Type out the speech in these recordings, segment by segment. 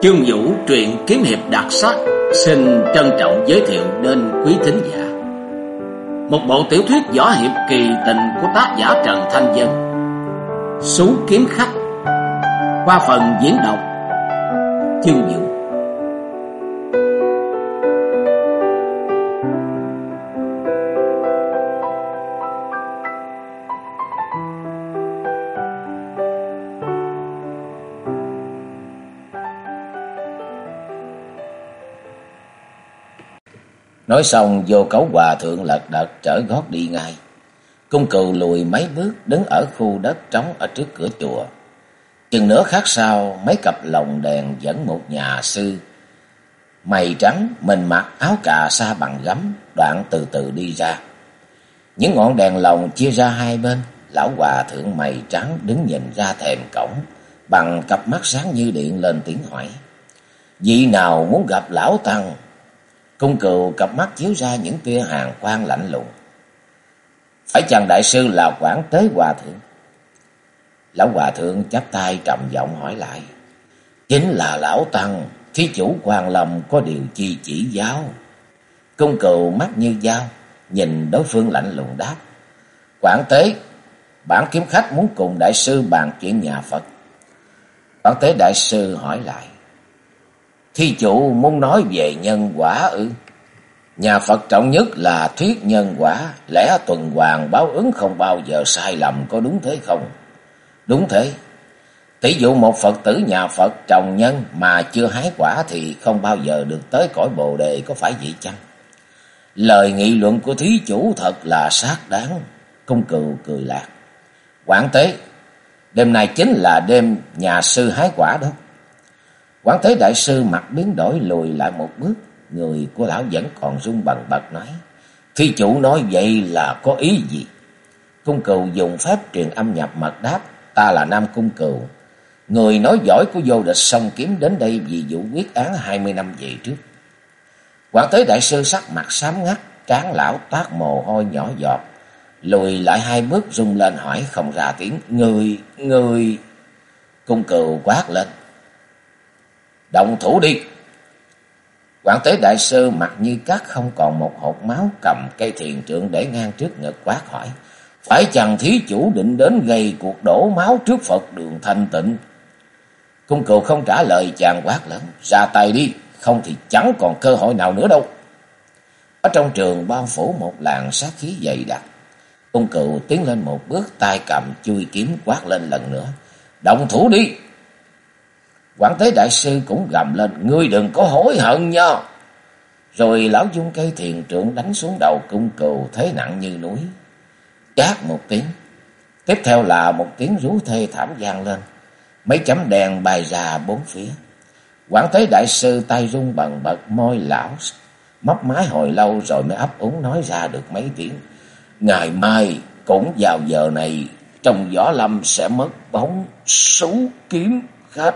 Chương Vũ truyện kiếm hiệp đặc sắc xin trân trọng giới thiệu đến quý thính giả một bộ tiểu thuyết võ hiệp kỳ tình của tác giả Trần Thanh Vân, Sú Kiếm Khách, qua phần diễn đọc Chương Vũ. Nói xong, Vô Cấu hòa thượng lật đật trở gót đi ngay. Cung Cừu lùi mấy bước đứng ở khu đất trống ở trước cửa chùa. Chừng nửa khắc sau, mấy cặp lồng đèn dẫn một nhà sư mày trắng, mình mặc áo cà sa bằng gấm, đoạn từ từ đi ra. Những ngọn đèn lồng chia ra hai bên. Lão hòa thượng mày trắng đứng nhìn ra thềm cổng, bằng cặp mắt sáng như điện lên tiếng hỏi: "Vị nào muốn gặp lão tăng?" Cung Cừu cặp mắt chiếu ra những tia hàn quang lạnh lùng: "Phải chăng đại sư là Quảng Tế hòa thượng?" Lão hòa thượng chắp tay trầm giọng hỏi lại: "Chính là lão tăng, thí chủ Quan Lâm có điều chi chỉ giáo?" Cung Cừu mắt như dao, nhìn đối phương lạnh lùng đáp: "Quảng Tế, bản kiếm khách muốn cùng đại sư bàn chuyện nhà Phật." Quảng Tế đại sư hỏi lại: "Thí chủ muốn nói về nhân quả ư?" "Nhà Phật trọng nhất là thuyết nhân quả, lẽ tuần hoàn báo ứng không bao giờ sai lầm, có đúng thế không?" "Đúng thế. Tỷ dụ một Phật tử nhà Phật trồng nhân mà chưa hái quả thì không bao giờ được tới cõi Bồ Đề, có phải vậy chăng?" "Lời nghị luận của thí chủ thật là xác đáng." Cung Cừu cười lạc: "Quảng Tế, đêm nay chính là đêm nhà sư hái quả đó." Quảng Tế đại sư mặt biến đổi, lùi lại một bước. Người của lão vẫn còn run bần bật nói: "Thí chủ nói vậy là có ý gì?" Cung Cừu dùng phép truyền âm nhập mật đáp: "Ta là Nam Cung Cừu, người nói giỏi của vô địch song kiếm, đến đây vì vụ quyết án 20 năm về trước." Quảng Tế đại sư sắc mặt xám ngắt, trán lão toát mồ hôi nhỏ giọt, lùi lại hai bước run lên hỏi không ra tiếng: Người. Cung Cừu quát lên: "Động thủ đi!" Quảng Tế đại sư mặt như cắt, không còn một hột máu, cầm cây thiền trượng để ngang trước ngực quát hỏi: "Phải chăng thí chủ định đến gây cuộc đổ máu trước Phật đường thanh tịnh?" Cung Cừu không trả lời, chàng quát lớn: "Ra tay đi, không thì chẳng còn cơ hội nào nữa đâu." Ở trong trường bao phủ một làn sát khí dày đặc. Cung Cừu tiến lên một bước, tay cầm chuôi kiếm quát lên lần nữa: "Động thủ đi!" Quảng Tế đại sư cũng gầm lên: "Ngươi đừng có hối hận nha!" Rồi lão dung cây thiền trượng đánh xuống đầu Cung Cừu, thế nặng như núi. Chát một tiếng, tiếp theo là một tiếng rú thê thảm vang lên. Mấy chấm đèn bay ra bốn phía. Quảng Tế đại sư tay run bần bật, môi lão mấp máy hồi lâu rồi mới ấp úng nói ra được mấy tiếng: "Ngày mai cũng vào giờ này, trong võ lâm sẽ mất bóng Sú Kiếm Khách."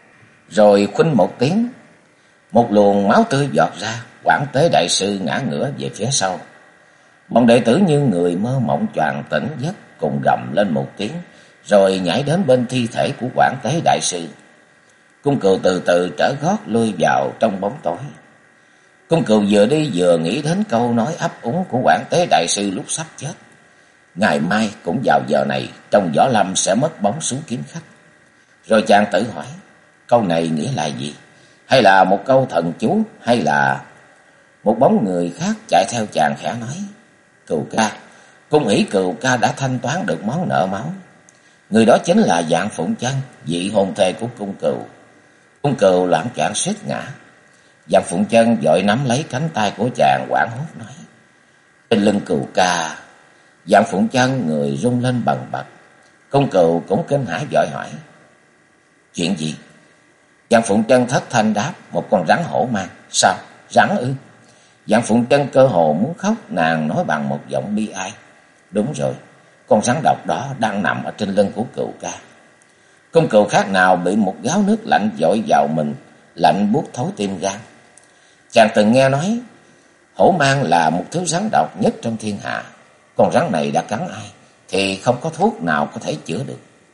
Rồi khuynh một tiếng, một luồng máu tươi giọt ra. Quảng Tế đại sư ngã ngửa về phía sau. Bọn đệ tử như người mơ mộng choàng tỉnh giấc, cùng gầm lên một tiếng, rồi nhảy đến bên thi thể của Quảng Tế đại sư. Cung Cừu từ từ trở gót lui vào trong bóng tối. Cung Cừu vừa đi vừa nghĩ đến câu nói ấp úng của Quảng Tế đại sư lúc sắp chết: "Ngày mai cũng vào giờ này, trong võ lâm sẽ mất bóng Sú Kiếm Khách." Rồi chàng tự hỏi: câu này nghĩa là gì? Hay là một câu thần chú? Hay là một bóng người khác chạy theo chàng khẽ nói: "Cừu ca, Cung Hỷ Cừu ca đã thanh toán được món nợ máu." Người đó chính là Vạn Phụng Chân, vị hôn thê của Cung Cừu. Cung Cừu loạng choạng suýt ngã. Vạn Phụng Chân vội nắm lấy cánh tay của chàng, hoảng hốt nói: "Trên lưng Cừu ca." Vạn Phụng Chân người run lên bần bật. Cung Cừu cũng kinh hãi vội hỏi: "Chuyện gì?" Vạn Phụng Chân thất thanh đáp: "Một con rắn hổ mang." "Sao? Rắn ư?" Vạn Phụng Chân cơ hồ muốn khóc, nàng nói bằng một giọng bi ai: "Đúng rồi, con rắn độc đó đang nằm ở trên lưng của Cừu ca." Cung Cừu khác nào bị một gáo nước lạnh dội vào mình, lạnh buốt thấu tim gan. Chàng từng nghe nói hổ mang là một thứ rắn độc nhất trong thiên hạ. Con rắn này đã cắn ai thì không có thuốc nào có thể chữa được.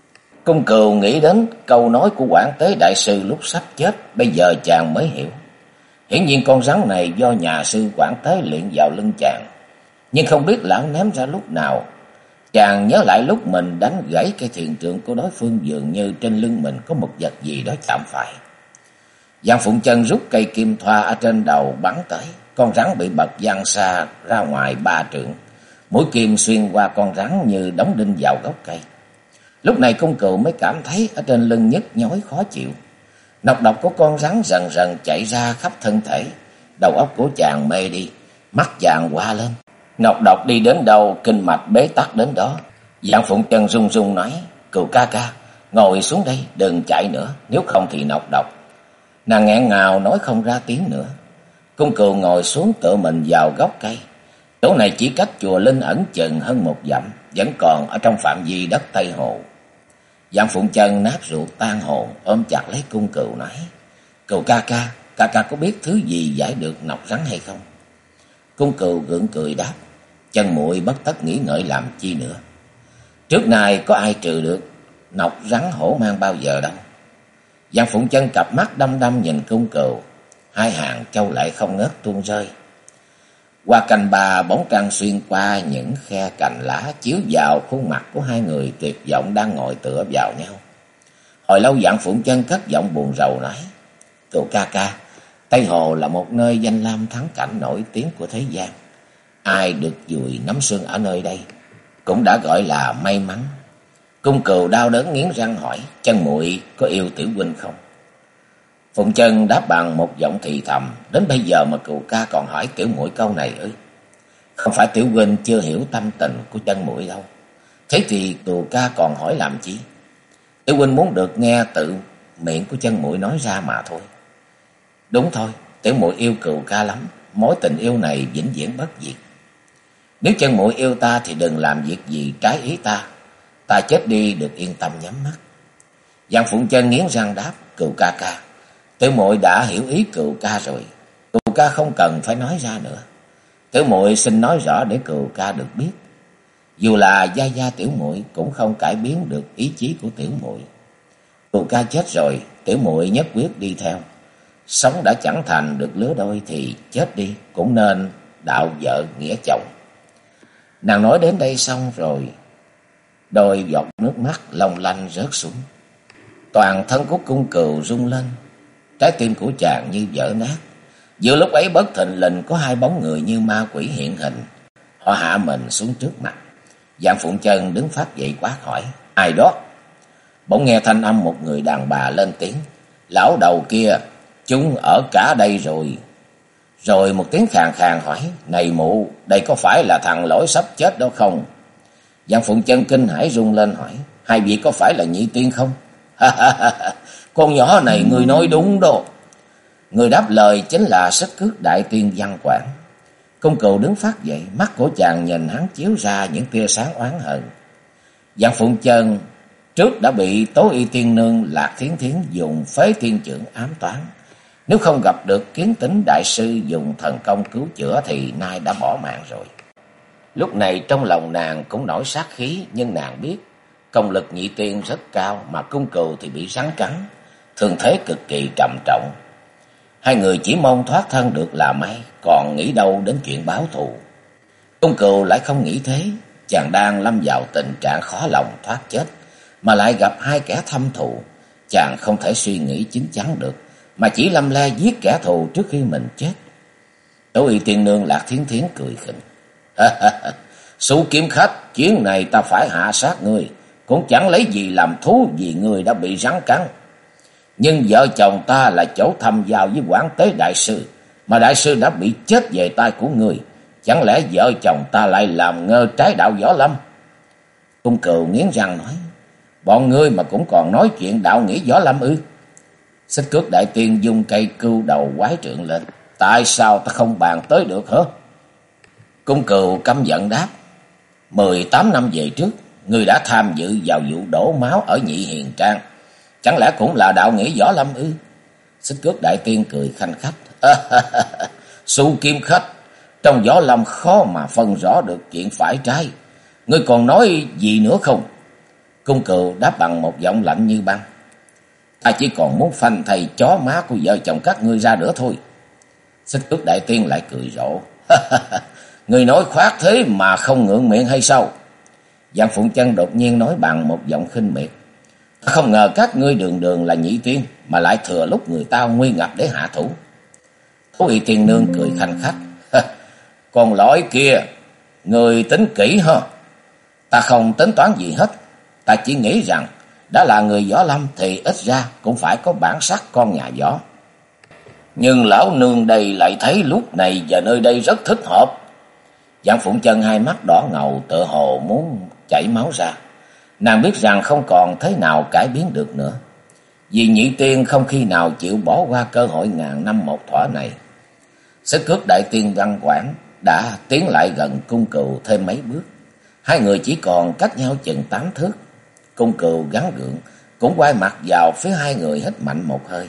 Cung Cừu nghĩ đến câu nói của Quảng Tế đại sư lúc sắp chết, bây giờ chàng mới hiểu. Hiển nhiên con rắn này do nhà sư Quảng Tế luyện vào lưng chàng, nhưng không biết lão ném ra lúc nào. Chàng nhớ lại lúc mình đánh gãy cây thiền trượng của đối phương, dường như trên lưng mình có một vật gì đó chạm phải. Giang Phụng Chân rút cây kim thoa ở trên đầu bắn tới, con rắn bị bật văng xa ra ngoài 3 trượng. Mũi kim xuyên qua con rắn như đóng đinh vào gốc cây. Lúc này Cung Cừu mới cảm thấy ở trên lưng nhức nhói khó chịu. Nọc độc của con rắn dần dần chạy ra khắp thân thể. Đầu óc của chàng mê đi, mắt chàng hoa lên. Nọc độc đi đến đâu, kinh mạch bế tắc đến đó. Giang Phụng Chân run run nói: "Cừu ca ca, ngồi xuống đây, đừng chạy nữa, nếu không thì nọc độc." Nàng nghẹn ngào nói không ra tiếng nữa. Cung Cừu ngồi xuống tựa mình vào gốc cây. Chỗ này chỉ cách chùa Linh Ẩn chừng hơn 1 dặm, vẫn còn ở trong phạm vi đất Tây Hồ. Giang Phụng Chân nát ruột tan hồn, ôm chặt lấy Cung Cừu nói: "Cừu ca ca có biết thứ gì giải được nọc rắn hay không?" Cung Cừu gượng cười đáp: "Chân muội bất tất nghĩ ngợi làm chi nữa. Trước nay có ai trừ được nọc rắn hổ mang bao giờ đâu." Giang Phụng Chân cặp mắt đăm đăm nhìn Cung Cừu, hai hàng châu lại không ngớt tuôn rơi. Qua cành bà bóng trăng xuyên qua những khe cành lá chiếu vào khuôn mặt của hai người tuyệt vọng đang ngồi tựa vào nhau. Hồi lâu Giang Phụng Chân cất giọng buồn rầu nói: "Cừu ca ca, Tây Hồ là một nơi danh lam thắng cảnh nổi tiếng của thế gian. Ai được dùi nắm xương ở nơi đây cũng đã gọi là may mắn." Cung Cừu đau đớn nghiến răng hỏi: "Chân muội có yêu Tiểu huynh không?" Phụng Chân đáp bằng một giọng thì thầm: "Đến bây giờ mà cừu ca còn hỏi tiểu muội câu này ư? Không phải tiểu huynh chưa hiểu tâm tình của chân muội đâu. Thế thì cừu ca còn hỏi làm chi? Tiểu huynh muốn được nghe tự miệng của chân muội nói ra mà thôi." "Đúng thôi, tiểu muội yêu cừu ca lắm, mối tình yêu này vĩnh viễn bất diệt. Nếu chân muội yêu ta thì đừng làm việc gì trái ý ta. Ta chết đi được yên tâm nhắm mắt." Giang Phụng Chân nghiến răng đáp: "Cừu ca, tiểu muội đã hiểu ý cừu ca rồi. Cừu ca không cần phải nói ra nữa. Tiểu muội xin nói rõ để cừu ca được biết. Dù là gia gia tiểu muội cũng không cải biến được ý chí của tiểu muội. Cừu ca chết rồi, tiểu muội nhất quyết đi theo. Sống đã chẳng thành được lứa đôi thì chết đi cũng nên đạo vợ nghĩa chồng." Nàng nói đến đây xong rồi, đôi giọt nước mắt long lanh rớt xuống. Toàn thân của Cung Cừu rung lên, trái tim của chàng như vỡ nát. Giữa lúc ấy bất thình lình có 2 bóng người như ma quỷ hiện hình. Họ hạ mình xuống trước mặt. Giang Phụng Chân đứng phát dậy quát hỏi: "Ai đó?" Bỗng nghe thanh âm một người đàn bà lên tiếng: "Lão đầu kia, chúng ở cả đây rồi." Rồi một tiếng khàn khàn hỏi: "Này mụ, đây có phải là thằng lỗi sắp chết đó không?" Giang Phụng Chân kinh hãi rung lên hỏi: "Hai vị có phải là nhị tiên không?" "Con nhỏ này ngươi nói đúng đó." Người đáp lời chính là Xích Cước đại tiên Văn Quảng. Cung Cừu đứng phát dậy, mắt của chàng nhìn hắn chiếu ra những tia sáng oán hận. Giang Phụng Chân trước đã bị Tố Y tiên nương Lạc Thiến Thiến dùng Phế Tiên Chưởng ám toán. Nếu không gặp được Kiến Tính đại sư dùng thần công cứu chữa thì nay đã bỏ mạng rồi. Lúc này trong lòng nàng cũng nổi sát khí, nhưng nàng biết công lực nhị tiên rất cao, mà Cung Cừu thì bị rắn cắn, thương thế cực kỳ trầm trọng. Hai người chỉ mong thoát thân được là may, còn nghĩ đâu đến chuyện báo thù. Cung Cừu lại không nghĩ thế. Chàng đang lâm vào tình trạng khó lòng thoát chết, mà lại gặp 2 kẻ thâm thù. Chàng không thể suy nghĩ chín chắn được, mà chỉ lăm le giết kẻ thù trước khi mình chết. Tố Y tiên nương Lạc Thiến Thiến cười khỉnh: "Sủ kiếm khách, chuyến này ta phải hạ sát ngươi, cũng chẳng lấy gì làm thú vì ngươi đã bị rắn cắn. Nhưng vợ chồng ta là chỗ thăm giao với Quảng Tế đại sư, mà đại sư đã bị chết về tay của ngươi. Chẳng lẽ vợ chồng ta lại làm ngơ trái đạo võ lâm?" Cung Cừu nghiến răng nói: "Bọn ngươi mà cũng còn nói chuyện đạo nghĩa võ lâm ư?" Xích Cước đại tiên dùng cây cưu đầu quái trượng lên: "Tại sao ta không bàn tới được hả?" Cung Cừu căm giận đáp: 18 năm về trước, ngươi đã tham dự vào vụ đổ máu ở Nhị Hiền Trang, chẳng lẽ cũng là đạo nghĩa võ lâm ư?" Xích Cước đại tiên cười khanh khách: "Su kiếm khách, trong võ lâm khó mà phân rõ được chuyện phải trái. Ngươi còn nói gì nữa không?" Cung Cừu đáp bằng một giọng lạnh như băng. Ta chỉ còn muốn phanh thầy chó má của vợ chồng các ngươi ra nữa thôi. Xích Cước Đại Tiên lại cười rộ. Người nói khoác thế mà không ngượng miệng hay sao? Giang Phụng Chân đột nhiên nói bằng một giọng khinh miệt. Ta không ngờ các ngươi đường đường là nhị tiên mà lại thừa lúc người ta nguy ngập để hạ thủ. Tố Y Tiên Nương cười khanh khách. Còn lõi kia, người tính kỹ ha. Ta không tính toán gì hết. Ta chỉ nghĩ rằng đã là người võ lâm thì ít ra cũng phải có bản sắc con nhà võ. Nhưng lão nương đây lại thấy lúc này và nơi đây rất thích hợp. Giang Phụng Chân hai mắt đỏ ngầu tựa hồ muốn chảy máu ra. Nàng biết rằng không còn thế nào cải biến được nữa. Vì nhị tiên không khi nào chịu bỏ qua cơ hội ngàn năm một thuở này. Xích Cước Đại Tiên Văn Quảng đã tiến lại gần Cung Cừu thêm mấy bước. Hai người chỉ còn cách nhau chừng 8 thước. Cung Cừu gắng gượng cũng quay mặt vào phía hai người, hít mạnh một hơi.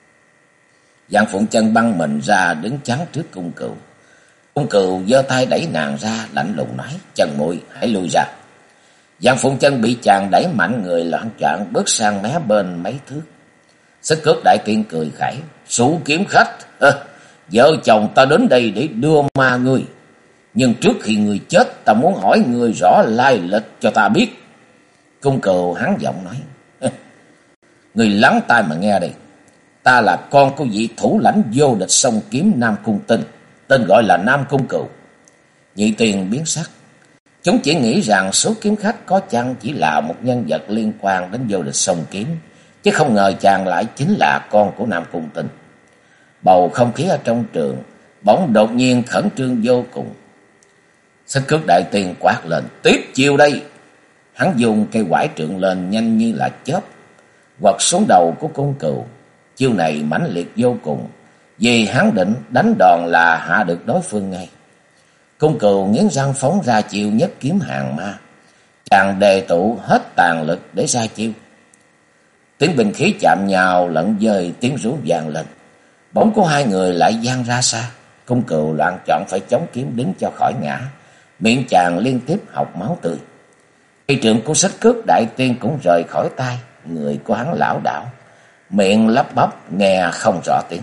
Giang Phụng Chân băng mình ra đứng chắn trước Cung Cừu. Cung Cừu giơ tay đẩy nàng ra, lạnh lùng nói: Chân muội hãy lui ra. Giang Phụng Chân bị chàng đẩy mạnh người loạn choạng bước sang mé bên mấy thước. Xích Cước Đại Tiên cười khẩy: Sủ kiếm khách, vợ chồng ta đến đây để đưa ma ngươi. Nhưng trước khi ngươi chết, ta muốn hỏi ngươi rõ lai lịch cho ta biết. Cung Cừu hắn giọng nói: Ngươi lắng tai mà nghe đây. Ta là con của vị thủ lãnh vô địch sông kiếm Nam Cung Tinh, tên gọi là Nam Cung Cừu. Nhị tiên biến sắc. Chúng chỉ nghĩ rằng số kiếm khách có chăng chỉ là một nhân vật liên quan đến vô địch sông kiếm, chứ không ngờ chàng lại chính là con của Nam Cung Tinh. Bầu không khí ở trong trường bỗng đột nhiên khẩn trương vô cùng. Xích Cước Đại Tiên quát lên: Tiếp chiêu đây! Hắn dùng cây quải trượng lên nhanh như là chớp, quật xuống đầu của Cung Cừu. Chiêu này mãnh liệt vô cùng, vì hắn định đánh đòn là hạ được đối phương ngay. Cung Cừu nghiến răng phóng ra chiêu nhất kiếm hàng ma. Chàng đề tụ hết tàn lực để ra chiêu. Tiếng binh khí chạm nhào lẫn dời, tiếng rú vang lên. Bóng của hai người lại vang ra xa. Cung Cừu loạn choạng phải chống kiếm đứng cho khỏi ngã, miệng chàng liên tiếp học máu tươi. Cây trượng của Xích Cước Đại Tiên cũng rời khỏi tay, người của hắn lảo đảo, miệng lắp bắp nghe không rõ tiếng.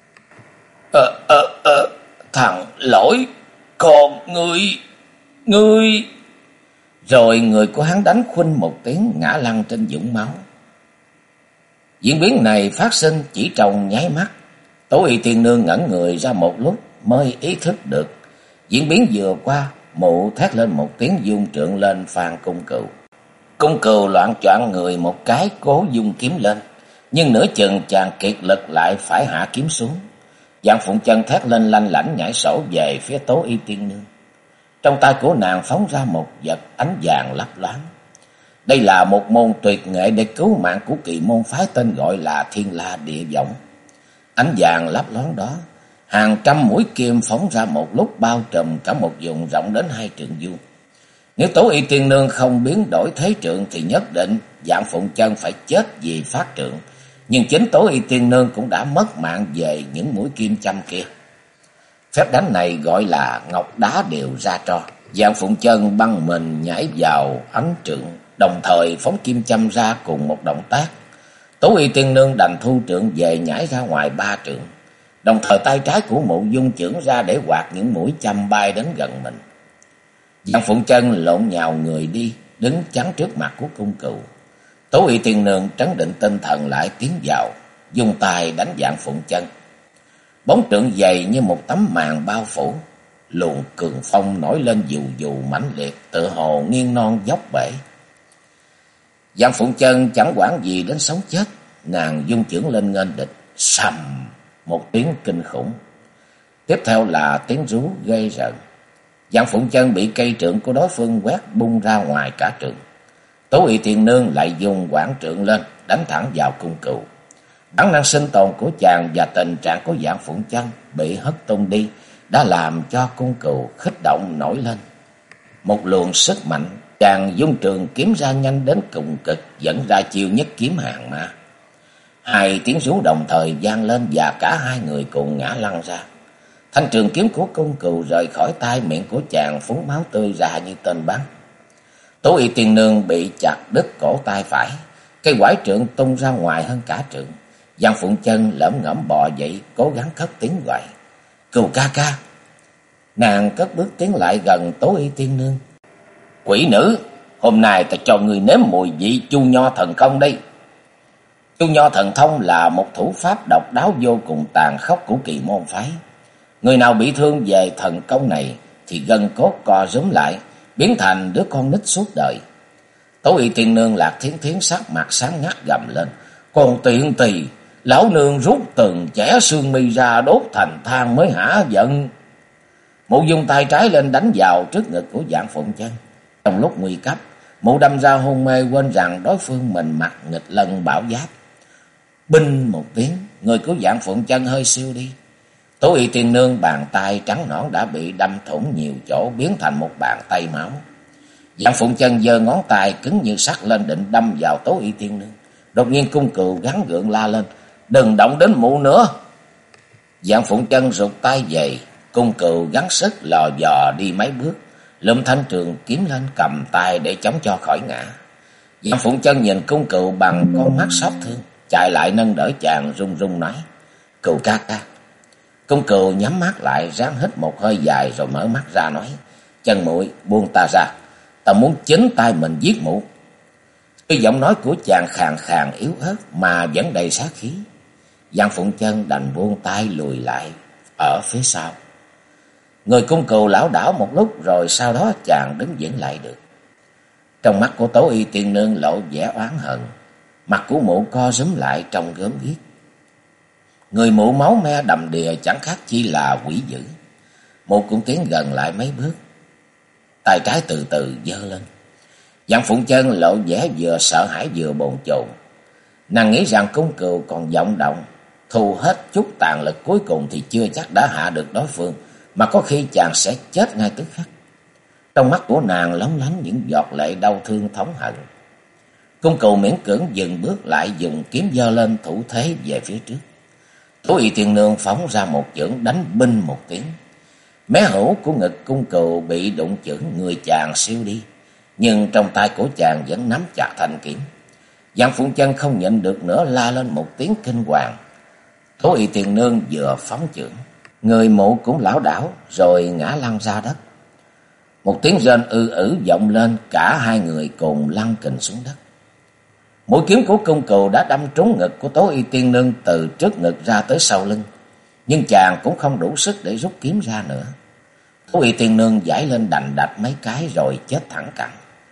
Thằng lỗi, còn ngươi. Rồi người của hắn đánh khuynh một tiếng ngã lăn trên vũng máu. Diễn biến này phát sinh chỉ trong nháy mắt. Tố Y Tiên Nương ngẩn người ra một lúc mới ý thức được. Diễn biến vừa qua, mụ thét lên một tiếng dung trượng lên phàn Cung Cừu. Cung Cừu loạn choạng người một cái cố dung kiếm lên, nhưng nửa chừng chàng kiệt lực lại phải hạ kiếm xuống. Giang Phụng Chân thét lên lanh lảnh nhảy sổ về phía Tố Y Tiên Nương. Trong tay của nàng phóng ra một vật ánh vàng lấp loáng. Đây là một môn tuyệt nghệ để cứu mạng của kỳ môn phái tên gọi là Thiên La Địa Võng. Ánh vàng lấp loáng đó, hàng trăm mũi kim phóng ra một lúc bao trùm cả một vùng rộng đến 2 trượng vuông. Nếu Tố Y Tiên Nương không biến đổi thế trượng thì nhất định Giang Phụng Chân phải chết vì phát trượng. Nhưng chính Tố Y Tiên Nương cũng đã mất mạng về những mũi kim châm kia. Phép đánh này gọi là ngọc đá đều ra tro. Giang Phụng Chân băng mình nhảy vào ánh trượng, đồng thời phóng kim châm ra cùng một động tác. Tố Y Tiên Nương đành thu trượng về nhảy ra ngoài 3 trượng. Đồng thời tay trái của mụ dung chưởng ra để quạt những mũi châm bay đến gần mình. Giang Phụng Chân lộn nhào người đi, đứng chắn trước mặt của Cung Cừu. Tố Y Tiên Nương trấn định tinh thần lại tiến vào, dùng tay đánh Giang Phụng Chân. Bóng trượng dày như một tấm màn bao phủ, luồng cường phong nổi lên dù dù mãnh liệt, tựa hồ nghiêng non dốc bể. Giang Phụng Chân chẳng quản gì đến sống chết, nàng dung chưởng lên nghênh địch, sầm một tiếng kinh khủng. Tiếp theo là tiếng rú gây rợn. Giang Phụng Chân bị cây trượng của đối phương quét bung ra ngoài cả trượng. Tố Y Tiên Nương lại dùng quảng trượng lên, đánh thẳng vào Cung Cừu. Bản năng sinh tồn của chàng và tình trạng của Giang Phụng Chân bị hất tung đi đã làm cho Cung Cừu khích động nổi lên. Một luồng sức mạnh, chàng dung trường kiếm ra nhanh đến cùng cực, dẫn ra chiêu nhất kiếm hàng ma. 2 tiếng rú đồng thời vang lên và cả hai người cùng ngã lăn ra. Thanh trường kiếm của Cung Cừu rời khỏi tay, miệng của chàng phun máu tươi ra như tên bắn. Tố Y Tiên Nương bị chặt đứt cổ tay phải, cây quải trượng tung ra ngoài hơn cả trượng. Giang Phụng Chân lẩm ngẩm bò dậy, cố gắng cất tiếng gọi: "Cừu ca ca." Nàng cất bước tiến lại gần Tố Y Tiên Nương. "Quỷ nữ, hôm nay ta cho người nếm mùi vị Chu Nho thần công đây." Chu Nho thần thông là một thủ pháp độc đáo vô cùng tàn khốc của Kỳ môn phái. Người nào bị thương về thần công này thì gân cốt co rúm lại, biến thành đứa con nít suốt đời. Tố Y Tiên Nương Lạc Thiến Thiến sắc mặt sáng ngắt gầm lên: "Còn tiện tỳ, lão nương rút từng chẻ xương mi ra đốt thành than mới hả giận." Mụ dùng tay trái lên đánh vào trước ngực của Vạn Phụng Chân. Trong lúc nguy cấp, mụ đâm ra hôn mê, quên rằng đối phương mình mặc nghịch lân bảo giáp. Binh một tiếng, người của Vạn Phụng Chân hơi siêu đi. Tố Y Tiên Nương bàn tay trắng nõn đã bị đâm thủng nhiều chỗ, biến thành một bàn tay máu. Vạn Phụng Chân giơ ngón tay cứng như sắt lên định đâm vào Tố Y Tiên Nương. Đột nhiên Cung Cừu gắng gượng la lên: "Đừng động đến mụ nữa." Vạn Phụng Chân rụt tay về. Cung Cừu gắng sức lò dò đi mấy bước, lượm thanh trường kiếm lên cầm tay để chống cho khỏi ngã. Vạn Phụng Chân nhìn Cung Cừu bằng con mắt xót thương, chạy lại nâng đỡ chàng, run run nói: "Cừu ca ca." Cung Cừu nhắm mắt lại, ráng hít một hơi dài rồi mở mắt ra nói: "Chân muội buông ta ra, ta muốn chính tay mình giết mụ." Cái giọng nói của chàng khàn khàn yếu ớt mà vẫn đầy sát khí. Vạn Phụng Chân đành buông tay lùi lại ở phía sau. Người Cung Cừu lảo đảo một lúc rồi sau đó chàng đứng vững lại được. Trong mắt của Tố Y Tiên Nương lộ vẻ oán hận, mặt của mụ co rúm lại trông gớm ghiếc. Người mụ máu me đầm đìa chẳng khác chi là quỷ dữ. Mụ cũng tiến gần lại mấy bước, tay trái từ từ giơ lên. Vạn Phụng Chân lộ vẻ vừa sợ hãi vừa bồn chồn. Nàng nghĩ rằng Cung Cừu còn vọng động, thu hết chút tàn lực cuối cùng thì chưa chắc đã hạ được đối phương, mà có khi chàng sẽ chết ngay tức khắc. Trong mắt của nàng lóng lánh những giọt lệ đau thương thống hận. Cung Cừu miễn cưỡng dừng bước lại, dùng kiếm giơ lên thủ thế về phía trước. Tố Y Tiên Nương phóng ra một chưởng đánh binh một tiếng. Mé hữu của ngực Cung Cừu bị đụng chưởng, người chàng siêu đi, nhưng trong tay của chàng vẫn nắm chặt thanh kiếm. Vạn Phụng Chân không nhịn được nữa la lên một tiếng kinh hoàng. Tố Y Tiên Nương vừa phóng chưởng, người mụ cũng lảo đảo rồi ngã lăn ra đất. Một tiếng rên vọng lên, cả hai người cùng lăn kình xuống đất. Mũi kiếm của Cung Cừu đã đâm trúng ngực của Tố Y Tiên Nương từ trước ngực ra tới sau lưng, nhưng chàng cũng không đủ sức để rút kiếm ra nữa. Tố Y Tiên Nương giãy lên đành đạch mấy cái rồi chết thẳng cẳng.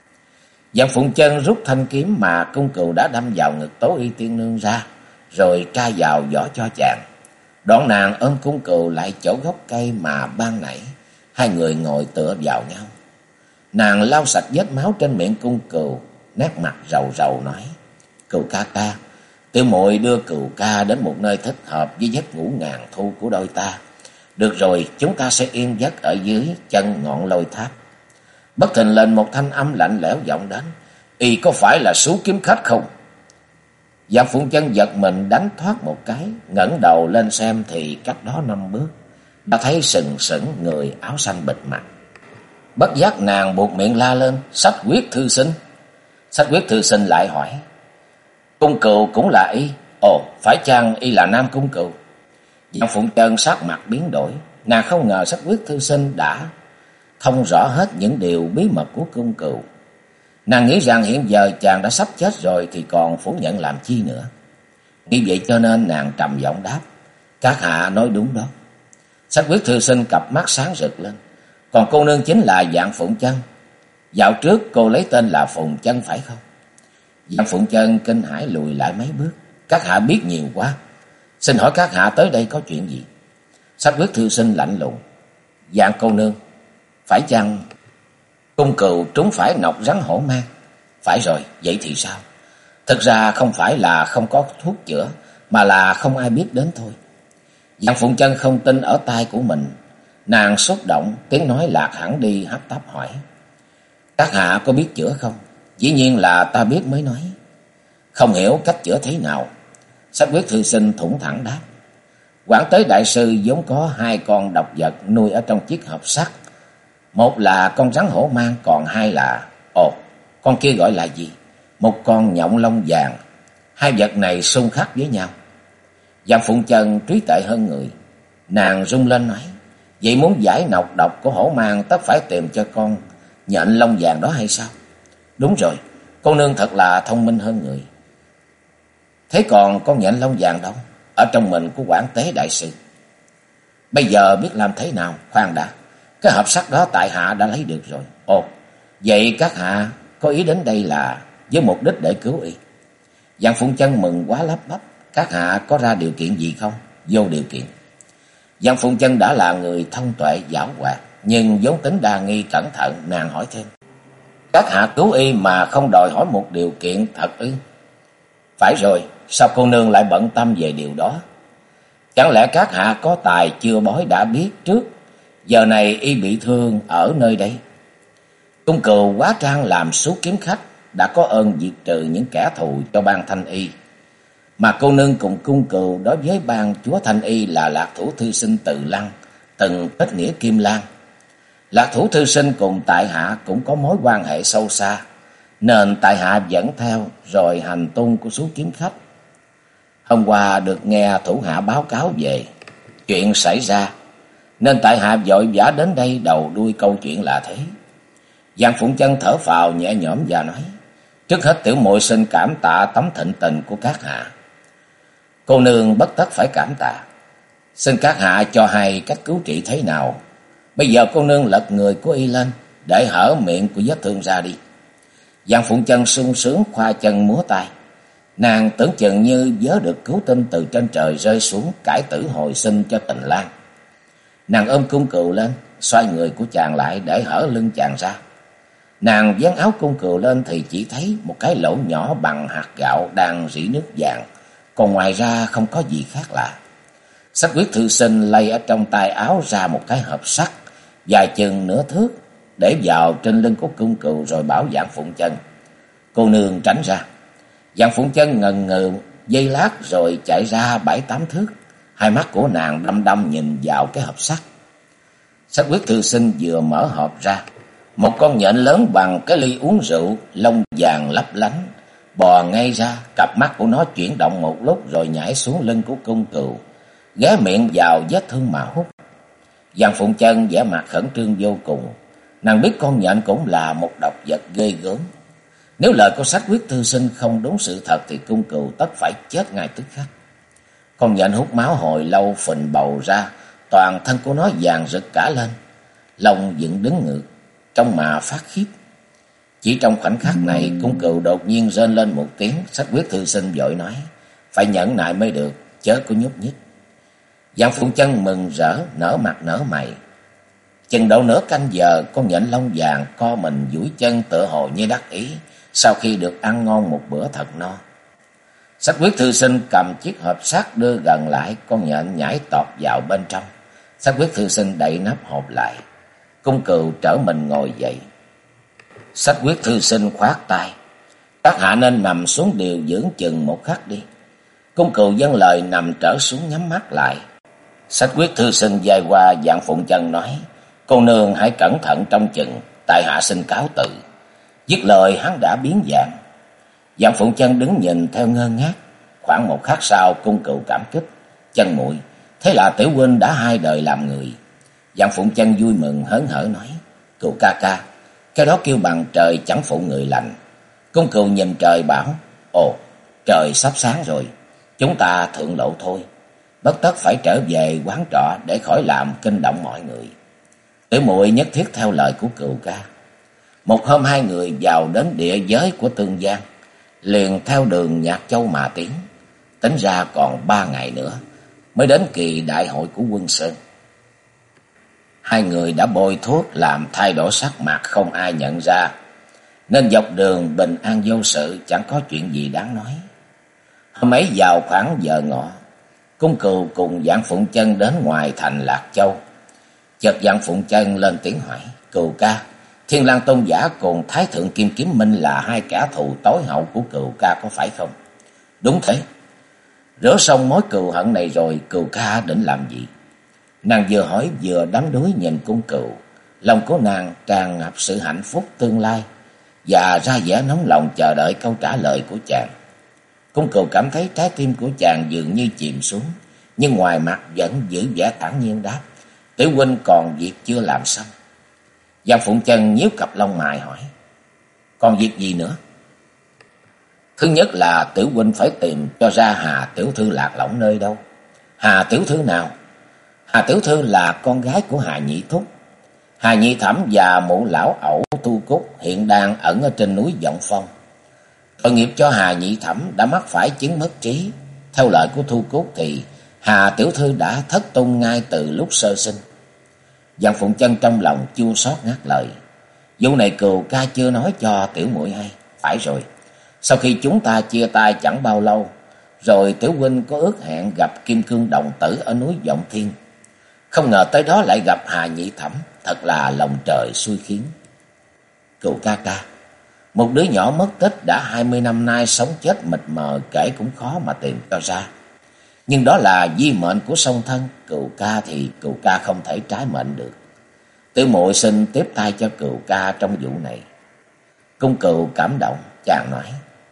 Vạn Phụng Chân rút thanh kiếm mà Cung Cừu đã đâm vào ngực Tố Y Tiên Nương ra, rồi tra vào vỏ cho chàng. Đoạn nàng ôm Cung Cừu lại chỗ gốc cây mà ban nãy hai người ngồi tựa vào nhau. Nàng lau sạch vết máu trên miệng Cung Cừu, nét mặt rầu rầu nói: "Cừu ca ca, tiểu muội đưa Cừu ca đến một nơi thích hợp với giấc ngủ ngàn thu của đôi ta. Được rồi, chúng ta sẽ yên giấc ở dưới chân ngọn lôi tháp." Bất thình lình một thanh âm lạnh lẽo vọng đến: "Y có phải là Sú kiếm khách không?" Vạn Phụng Chân giật mình đánh thoát một cái, ngẩng đầu lên xem thì cách đó 5 bước đã thấy sừng sững người áo xanh bịt mặt. Bất giác nàng buột miệng la lên: "Sách Quyết thư sinh!" Sách Quyết thư sinh lại hỏi: "Cung Cừu cũng là y? Ồ, phải chăng y là Nam Cung Cừu?" Vạn Phụng Chân sắc mặt biến đổi, nàng không ngờ Sách Quyết thư sinh đã thông rõ hết những điều bí mật của Cung Cừu. Nàng nghĩ rằng hiện giờ chàng đã sắp chết rồi thì còn phủ nhận làm chi nữa. Nghĩ vậy cho nên nàng trầm giọng đáp: "Các hạ nói đúng đó." Sách Quyết thư sinh cặp mắt sáng rực lên: "Còn cô nương chính là Vạn Phụng Chân. Dạo trước cô lấy tên là Phụng Chân phải không?" Vạn Phụng Chân kinh hãi lùi lại mấy bước: "Các hạ biết nhiều quá. Xin hỏi các hạ tới đây có chuyện gì?" Sách Quyết thư sinh lạnh lùng: "Vạn cô nương, phải chăng Cung Cừu trúng phải nọc rắn hổ mang?" "Phải rồi, vậy thì sao?" "Thực ra không phải là không có thuốc chữa, mà là không ai biết đến thôi." Vạn Phụng Chân không tin ở tai của mình, nàng xúc động, tiếng nói lạc hẳn đi, hấp tấp hỏi: "Các hạ có biết chữa không?" "Dĩ nhiên là ta biết mới nói." "Không hiểu cách chữa thế nào?" Sách Quyết thư sinh thủng thẳng đáp: "Quảng Tế đại sư vốn có 2 con độc vật nuôi ở trong chiếc hộp sắt. Một là con rắn hổ mang, còn 2 là..." "Ồ, Con kia gọi là gì? Một con nhộng lông vàng. Hai vật này xung khắc với nhau. Giang Phụng Chân trí tuệ hơn người. Nàng rung lên nói, vậy muốn giải nọc độc của hổ mang tất phải tìm cho con nhện lông vàng đó hay sao? Đúng rồi, cô nương thật là thông minh hơn người. Thế còn con nhện lông vàng đâu? Ở trong mình của Quảng Tế đại sư. Bây giờ biết làm thế nào? Khoan đã, cái hộp sắt đó tại hạ đã lấy được rồi. Ồ, vậy các hạ có ý đến đây là với mục đích để cứu y? Giang Phụng Chân mừng quá lắp bắp. Các hạ có ra điều kiện gì không? Vô điều kiện. Giang Phụng Chân đã là người thông tuệ giảo hoạt, nhưng vốn tính đa nghi cẩn thận, nàng hỏi thêm. Các hạ cứu y mà không đòi hỏi một điều kiện thật ư? Phải rồi, sao cô nương lại bận tâm về điều đó? Chẳng lẽ các hạ có tài chưa bói đã biết trước, giờ này y bị thương ở nơi đây? Cung Cừu hóa trang làm số kiếm khách, đã có ơn diệt trừ những kẻ thù cho ban Thanh Y. Mà cô nương cùng Cung Cừu đối với ban chúa Thanh Y là Lạc Thủ thư sinh Từ Lăng, từng kết nghĩa Kim Lan. Lạc Thủ thư sinh cùng tại hạ cũng có mối quan hệ sâu xa, nên tại hạ dẫn theo rồi hành tung của số kiếm khách. Hôm qua được nghe thủ hạ báo cáo về chuyện xảy ra, nên tại hạ vội vã đến đây đầu đuôi câu chuyện là thế. Giang Phụng Chân thở phào nhẹ nhõm và nói, trước hết tiểu muội xin cảm tạ tấm thịnh tình của các hạ. Cô nương bất tất phải cảm tạ. Xin các hạ cho hay cách cứu trị thế nào. Bây giờ cô nương lật người của y lên, để hở miệng của vết thương ra đi. Giang Phụng Chân sung sướng khoa chân múa tay. Nàng tưởng chừng như vớ được cứu tinh từ trên trời rơi xuống, cải tử hồi sinh cho Tình Lang. Nàng ôm Cung Cừu lên, xoay người của chàng lại để hở lưng chàng ra. Nàng vén áo Cung Cừu lên thì chỉ thấy một cái lỗ nhỏ bằng hạt gạo đang rỉ nước vàng, còn ngoài ra không có gì khác lạ. Sách Quyết thư sinh lay ở trong tay áo ra một cái hộp sắt dài chừng nửa thước, để vào trên lưng của Cung Cừu rồi bảo Giang Phụng Chân, cô nương tránh ra. Giang Phụng Chân ngần ngừ giây lát rồi chạy ra 7-8 thước. Hai mắt của nàng đăm đăm nhìn vào cái hộp sắt. Sách Quyết thư sinh vừa mở hộp ra, một con nhện lớn bằng cái ly uống rượu, lông vàng lấp lánh, bò ngay ra. Cặp mắt của nó chuyển động một lúc rồi nhảy xuống lưng của Cung Cừu, ghé miệng vào vết thương mà hút. Giang Phụng Chân vẻ mặt khẩn trương vô cùng. Nàng biết con nhện cũng là một độc vật ghê gớm. Nếu lời của Sách Quyết thư sinh không đúng sự thật thì Cung Cừu tất phải chết ngay tức khắc. Con nhện hút máu hồi lâu phình bầu ra, toàn thân của nó vàng rực cả lên, lông dựng đứng ngược, trông mà phát khiếp. Chỉ trong khoảnh khắc này, Cung Cừu đột nhiên rên lên một tiếng. Sách Quyết thư sinh vội nói, phải nhẫn nại mới được, chớ có nhúc nhích. Giang Phụng Chân mừng rỡ, nở mặt nở mày. Chừng độ nửa canh giờ, con nhện lông vàng co mình duỗi chân tựa hồ như đắc ý, sau khi được ăn ngon một bữa thật no. Sách Quyết thư sinh cầm chiếc hộp sắt đưa gần lại, con nhện nhảy tọt vào bên trong. Sách Quyết thư sinh đậy nắp hộp lại. Cung Cừu trở mình ngồi dậy. Sách Quyết thư sinh khoát tay, các hạ nên nằm xuống điều dưỡng chừng một khắc đi. Cung Cừu dâng lời nằm trở xuống nhắm mắt lại. Sách Quyết thư sinh dài qua Giang Phụng Chân nói, cô nương hãy cẩn thận trong chừng, tại hạ xin cáo từ. Dứt lời hắn đã biến dạng. Giang Phụng Chân đứng nhìn theo ngơ ngác. Khoảng một khắc sau, Cung Cừu cảm kích, Chân muội, thế là tiểu huynh đã 2 đời làm người. Giang Phụng Chân vui mừng hớn hở nói, Cừu ca ca, cái đó kêu bằng trời chẳng phụ người lành. Cung Cừu nhìn trời bảo, ồ, trời sắp sáng rồi, chúng ta thượng lộ thôi, bất tất phải trở về quán trọ để khỏi làm kinh động mọi người. Tiểu muội nhất thiết theo lời của Cừu ca. Một hôm hai người vào đến địa giới của Tương Giang, liền theo đường Nhạc Châu mà tiến. Tính ra còn 3 ngày nữa mới đến kỳ đại hội của Quân Sơn. Hai người đã bôi thuốc làm thay đổi sắc mặt không ai nhận ra, nên dọc đường bình an vô sự, chẳng có chuyện gì đáng nói. Hôm ấy vào khoảng giờ ngọ, Cung Cừu cùng Giang Phụng Chân đến ngoài thành Lạc Châu. Chợt Giang Phụng Chân lên tiếng hỏi, Cừu ca, Thiên Lang Tôn giả cùng Thái Thượng Kim Kiếm Minh là 2 kẻ thù tối hậu của Cừu ca có phải không? Đúng thế. Rửa xong mối cừu hận này rồi, Cừu ca định làm gì? Nàng vừa hỏi vừa đắm đuối nhìn Cung Cừu. Lòng của nàng tràn ngập sự hạnh phúc tương lai, và ra vẻ nóng lòng chờ đợi câu trả lời của chàng. Cung Cừu cảm thấy trái tim của chàng dường như chìm xuống, nhưng ngoài mặt vẫn giữ vẻ thản nhiên đáp: Tiểu huynh còn việc chưa làm xong. Giang Phụng Chân nhíu cặp lông mày hỏi: Còn việc gì nữa? Thứ nhất là tiểu huynh phải tìm cho ra Hà tiểu thư lạc lõng nơi đâu. Hà tiểu thư nào? Hà tiểu thư là con gái của Hà Nhị Thúc. Hà Nhị Thẩm và mụ lão ẩu Tu Cúc hiện đang ẩn ở trên núi Vọng Phong. Tội nghiệp cho Hà Nhị Thẩm đã mắc phải chứng mất trí. Theo lời của Thu Cúc thì Hà tiểu thư đã thất tung ngay từ lúc sơ sinh. Giang Phụng Chân trong lòng chua xót ngắt lời: Vụ này Cừu ca chưa nói cho tiểu muội hay. Phải rồi, sau khi chúng ta chia tay chẳng bao lâu, rồi tiểu huynh có ước hẹn gặp Kim Cương đồng tử ở núi Vọng Thiên. Không ngờ tới đó lại gặp Hà Nhị Thẩm, thật là lòng trời xui khiến. Cừu ca ca, một đứa nhỏ mất tích đã 20 năm nay sống chết mịt mờ kể cũng khó mà tìm cho ra. Nhưng đó là di mệnh của song thân, Cừu ca thì Cừu ca không thể trái mệnh được. Tiểu muội xin tiếp tay cho Cừu ca trong vụ này. Cung Cừu cảm động, chàng nói: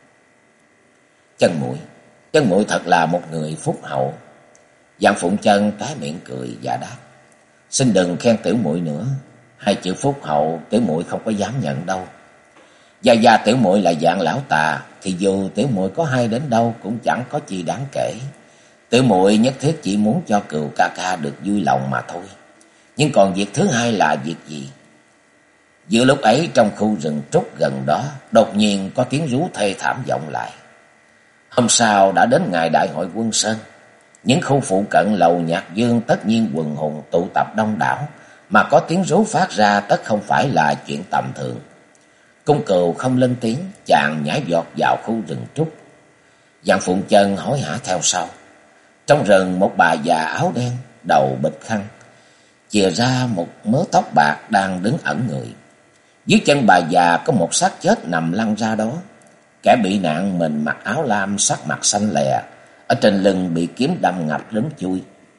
Chân muội thật là một người phúc hậu. Giang Phụng Chân tái miệng cười và đáp: Xin đừng khen tiểu muội nữa, hai chữ phúc hậu tiểu muội không có dám nhận đâu. Gia tiểu muội là dạng lão tà, thì dù tiểu muội có hay đến đâu cũng chẳng có chi đáng kể. Tiểu muội nhất thiết chỉ muốn cho Cừu ca ca được vui lòng mà thôi. Nhưng còn việc thứ hai là việc gì? Giữa lúc ấy trong khu rừng trúc gần đó, đột nhiên có tiếng rú thê thảm vọng lại. Hôm sau đã đến ngày đại hội Quân Sơn. Những khu phụ cận lầu Nhạc Dương tất nhiên quần hùng tụ tập đông đảo, mà có tiếng rú phát ra tất không phải là chuyện tầm thường. Cung Cừu không lên tiếng, chàng nhảy giọt vào khu rừng trúc. Giang Phụng Chân hối hả theo sau. Trong rừng một bà già áo đen, đầu bịch khăn, chìa ra một mớ tóc bạc đang đứng ẩn người. Dưới chân bà già có một xác chết nằm lăn ra đó. Kẻ bị nạn mình mặc áo lam, sắc mặt xanh lè, ở trên lưng bị kiếm đâm ngập đến chui.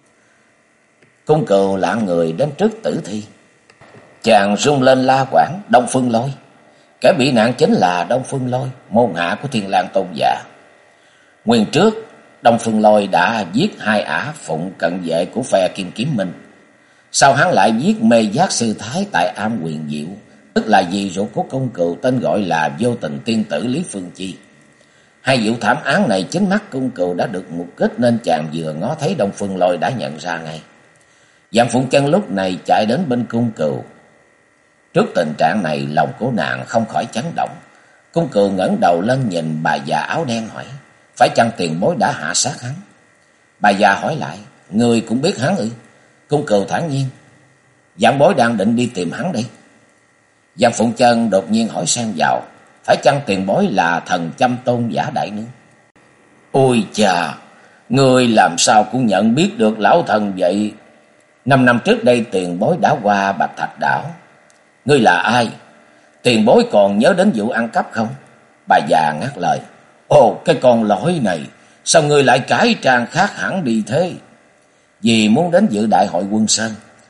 Cung Cừu lạng người đến trước tử thi. Chàng rung lên la quảng: Đông Phương Lôi! Kẻ bị nạn chính là Đông Phương Lôi, môn hạ của Thiên Lang Tôn giả. Nguyên trước, Đông Phương Lôi đã giết hai ả phụng cận vệ của phe Kim Kiếm Minh. Sau hắn lại giết Mê Giác Sư Thái tại Am Huyền Diệu, tức là dì ruột của Cung Cừu tên gọi là Vô Tình Tiên tử Lý Phương Chi. Hai vụ thảm án này chính mắt Cung Cừu đã được mục kích, nên chàng vừa ngó thấy Đông Phương Lôi đã nhận ra ngay. Giang Phụng Chân lúc này chạy đến bên Cung Cừu. Trước tình trạng này, lòng của nàng không khỏi chấn động. Cung Cừu ngẩng đầu lên nhìn bà già áo đen hỏi: Phải chăng tiền bối đã hạ sát hắn? Bà già hỏi lại: Người cũng biết hắn ư? Cung Cừu thản nhiên: Vãn bối đang định đi tìm hắn đây. Giang Phụng Chân đột nhiên hỏi xen vào: Phải chăng tiền bối là Thần Châm Tôn giả đại nương? Ôi chà, người làm sao cũng nhận biết được lão thần vậy? 5 năm trước đây tiền bối đã qua Bạch Thạch Đảo. Ngươi là ai? Tiền bối còn nhớ đến vụ ăn cắp không? Bà già ngắt lời: Ồ, cái con lỗi này, sao ngươi lại cải trang khác hẳn đi thế? Vì muốn đến dự đại hội Quân Sơn.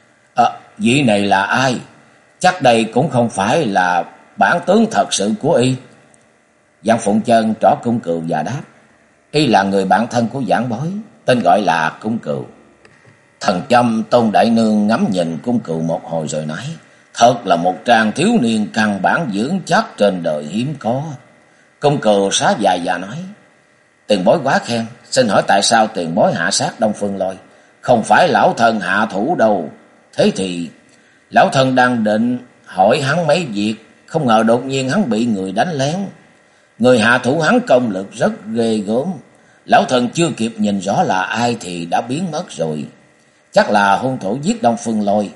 Vị này là ai? Chắc đây cũng không phải là bản tướng thật sự của y. Giang Phụng Chân trỏ Cung Cừu và đáp: Y là người bạn thân của vãn bối, tên gọi là Cung Cừu. Thần Châm Tôn đại nương ngắm nhìn Cung Cừu một hồi rồi nói: Thật là một tràng thiếu niên căn bản vững chắc trên đời hiếm có. Cung Cừu xá dài và nói: Tiền bối quá khen, xin hỏi tại sao tiền bối hạ sát Đông Phương Lôi? Không phải lão thần hạ thủ đâu. Thế thì lão thần đang định hỏi hắn mấy việc, không ngờ đột nhiên hắn bị người đánh lén. Người hạ thủ hắn công lực rất ghê gớm. Lão thần chưa kịp nhìn rõ là ai thì đã biến mất rồi. Chắc là hung thủ giết Đông Phương Lôi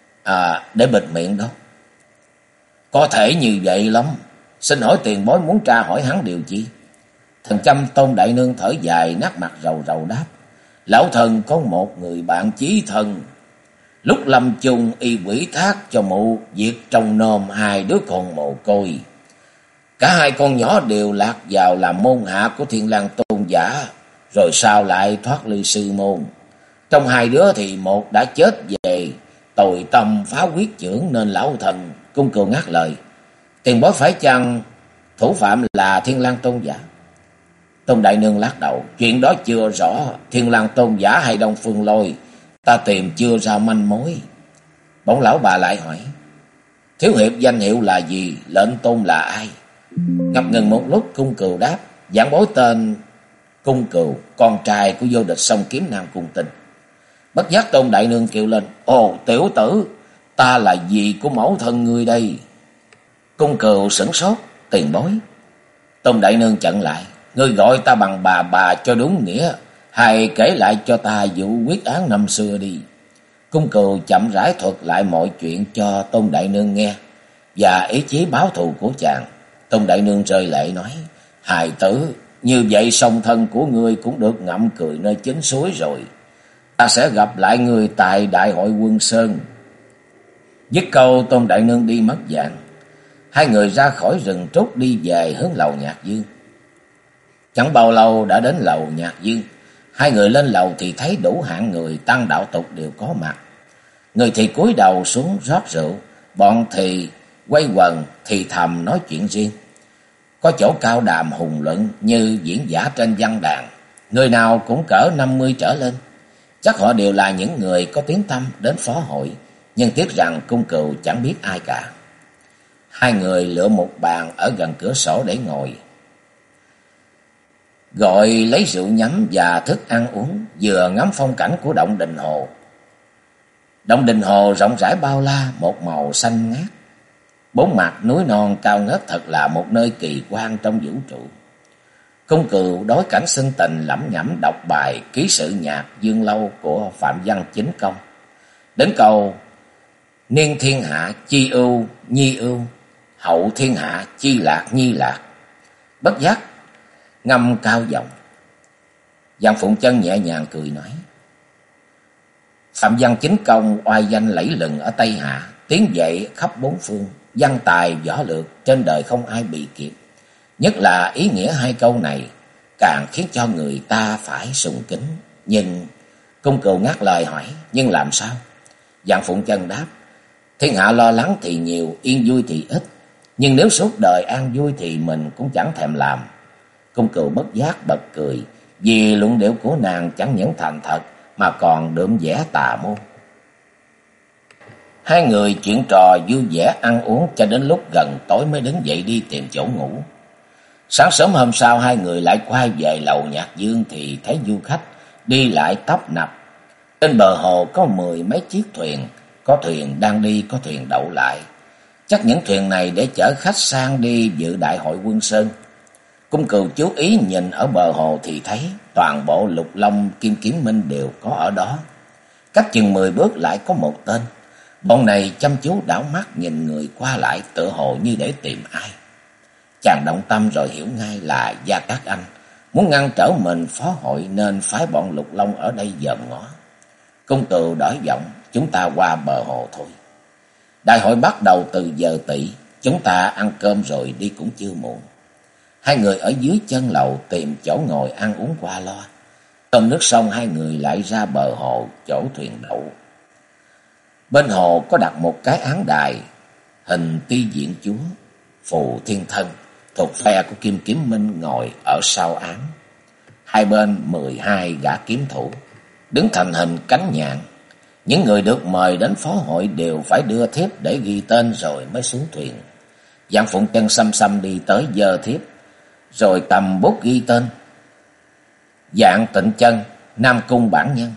để bịt miệng đó. Có thể như vậy lắm. Xin hỏi tiền bối muốn tra hỏi hắn điều chi? Thần Châm Tôn đại nương thở dài, nát mặt rầu rầu đáp: Lão thần có một người bạn chí thân. Lúc lâm chung y quỷ thác cho mụ việc trông nom hai đứa con mồ côi. Cả hai con nhỏ đều lạc vào làm môn hạ của Thiên Lang Tôn giả, rồi sau lại thoát ly sư môn. Trong hai đứa thì một đã chết về tội tâm phá quyết chưởng, nên lão thần. Cung Cừu ngắt lời: Tiền bối phải chăng thủ phạm là Thiên Lang tôn giả? Tôn đại nương lắc đầu. Chuyện đó chưa rõ. Thiên Lang tôn giả hay Đông Phương Lôi, ta tìm chưa ra manh mối. Bỗng lão bà lại hỏi. Thiếu hiệp danh hiệu là gì? Lệnh tôn là ai? Ngập ngừng một lúc, Cung Cừu đáp. Giảng bối tên Cung Cừu, con trai của vô địch song kiếm Nam Cung Tinh. Bất giác Tôn đại nương kêu lên. Ồ tiểu tử, ta là dì của mẫu thân ngươi đây. Cung Cừu sửng sốt. Tiền bối. Tôn đại nương chặn lại. Ngươi gọi ta bằng bà cho đúng nghĩa, hay kể lại cho ta vụ quyết án năm xưa đi. Cung Cừu chậm rãi thuật lại mọi chuyện cho Tôn đại nương nghe và ý chí báo thù của chàng. Tôn đại nương rơi lệ nói. Hài tử, như vậy song thân của ngươi cũng được ngậm cười nơi chính suối rồi. Ta sẽ gặp lại ngươi tại đại hội Quân Sơn. Dứt câu, Tôn đại nương đi mất dạng. Hai người ra khỏi rừng trúc đi về hướng lầu Nhạc Dương. Chẳng bao lâu đã đến lầu Nhạc Dương. Hai người lên lầu thì thấy đủ hạng người tăng đạo tục đều có mặt. Người thì cúi đầu xuống rót rượu, bọn thì quay quần thì thầm nói chuyện riêng. Có chỗ cao đàm hùng luận như diễn giả trên văn đàn, người nào cũng cỡ 50 trở lên. Chắc họ đều là những người có tiếng tăm đến phó hội, nhưng tiếc rằng Cung Cừu chẳng biết ai cả. Hai người lựa một bàn ở gần cửa sổ để ngồi, gọi lấy rượu nhắm và thức ăn uống, vừa ngắm phong cảnh của động Đình Hồ. Động Đình Hồ rộng rãi bao la, một màu xanh ngát. Bốn mặt núi non cao ngất, thật là một nơi kỳ quan trong vũ trụ. Cung Cừu đối cảnh sinh tình lẩm nhẩm đọc bài ký sự nhạc Dương Lâu của Phạm Văn Chính Công. Đến câu niên thiên hạ chi ưu nhi ưu, hậu thiên hạ chi lạc nhi lạc, bất giác ngâm cao giọng. Giang Phụng Chân nhẹ nhàng cười nói. Phạm Văn Chính Công oai danh lẫy lừng ở Tây Hạ, tiếng dậy khắp bốn phương, văn tài võ lược trên đời không ai bị kịp. Nhất là ý nghĩa hai câu này càng khiến cho người ta phải sùng kính. Nhưng Cung Cừu ngắt lời hỏi. Nhưng làm sao? Giang Phụng Chân đáp. Thiên hạ lo lắng thì nhiều, yên vui thì ít. Nhưng nếu suốt đời an vui thì mình cũng chẳng thèm làm. Cung Cừu bất giác bật cười, vì luận điệu của nàng chẳng những thành thật mà còn đượm vẻ tà môn. Hai người chuyện trò vui vẻ ăn uống cho đến lúc gần tối mới đứng dậy đi tìm chỗ ngủ. Sáng sớm hôm sau, hai người lại quay về lầu Nhạc Dương thì thấy du khách đi lại tấp nập. Trên bờ hồ có 10 mấy chiếc thuyền, có thuyền đang đi, có thuyền đậu lại. Chắc những thuyền này để chở khách sang đi dự đại hội Quân Sơn. Cung Cừu chú ý nhìn ở bờ hồ thì thấy toàn bộ Lục Long, Kim Kiếm Minh đều có ở đó. Cách chừng 10 bước lại có một tên. Bọn này chăm chú đảo mắt nhìn người qua lại, tựa hồ như để tìm ai. Chàng động tâm rồi hiểu ngay là Gia Cát Anh muốn ngăn trở mình phó hội nên phái bọn Lục Long ở đây dòm ngó. Cung Cừu đổi giọng. Chúng ta qua bờ hồ thôi. Đại hội bắt đầu từ giờ tỵ, chúng ta ăn cơm rồi đi cũng chưa muộn. Hai người ở dưới chân lầu tìm chỗ ngồi ăn uống qua loa. Cơm nước xong, hai người lại ra bờ hồ chỗ thuyền đậu. Bên hồ có đặt một cái án đài hình ti diện chúa Phù Thiên Thân thuộc phe của Kim Kiếm Minh ngồi ở sau án. Hai bên 12 gã kiếm thủ đứng thành hình cánh nhạn. Những người được mời đến phó hội đều phải đưa thiếp để ghi tên rồi mới xuống thuyền. Giang Phụng Chân xăm xăm đi tới giơ thiếp, rồi cầm bút ghi tên. Dạng Tịnh Chân, Nam Cung bản nhân.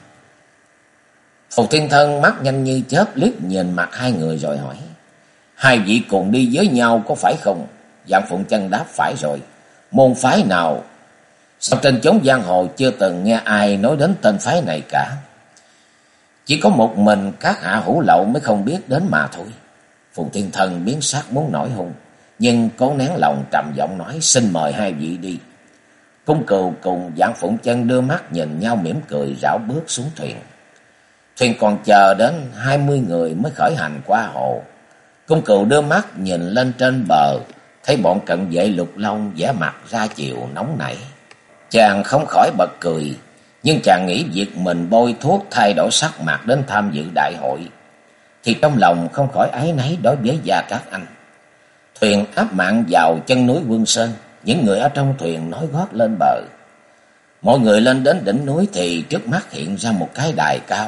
Phù Thiên Thân mắt nhanh như chớp liếc nhìn mặt hai người rồi hỏi. Hai vị cùng đi với nhau có phải không? Giang Phụng Chân đáp phải rồi. Môn phái nào? Sao trên chốn giang hồ chưa từng nghe ai nói đến tên phái này cả? Chỉ có một mình các hạ hữu lậu mới không biết đến mà thôi. Phù Thiên Thân biến sắc muốn nổi hung, nhưng cố nén lòng trầm giọng nói. Xin mời hai vị đi. Cung Cừu cùng Giang Phụng Chân đưa mắt nhìn nhau mỉm cười rảo bước xuống thuyền. Thuyền còn chờ đến 20 người mới khởi hành qua hồ. Cung Cừu đưa mắt nhìn lên trên bờ, thấy bọn cận vệ Lục Long vẻ mặt ra chiều nóng nảy. Chàng không khỏi bật cười, nhưng chàng nghĩ việc mình bôi thuốc thay đổi sắc mặt đến tham dự đại hội, thì trong lòng không khỏi áy náy đối với Gia Cát Anh. Thuyền áp mạng vào chân núi Quân Sơn, những người ở trong thuyền nối gót lên bờ. Mọi người lên đến đỉnh núi thì trước mắt hiện ra một cái đài cao.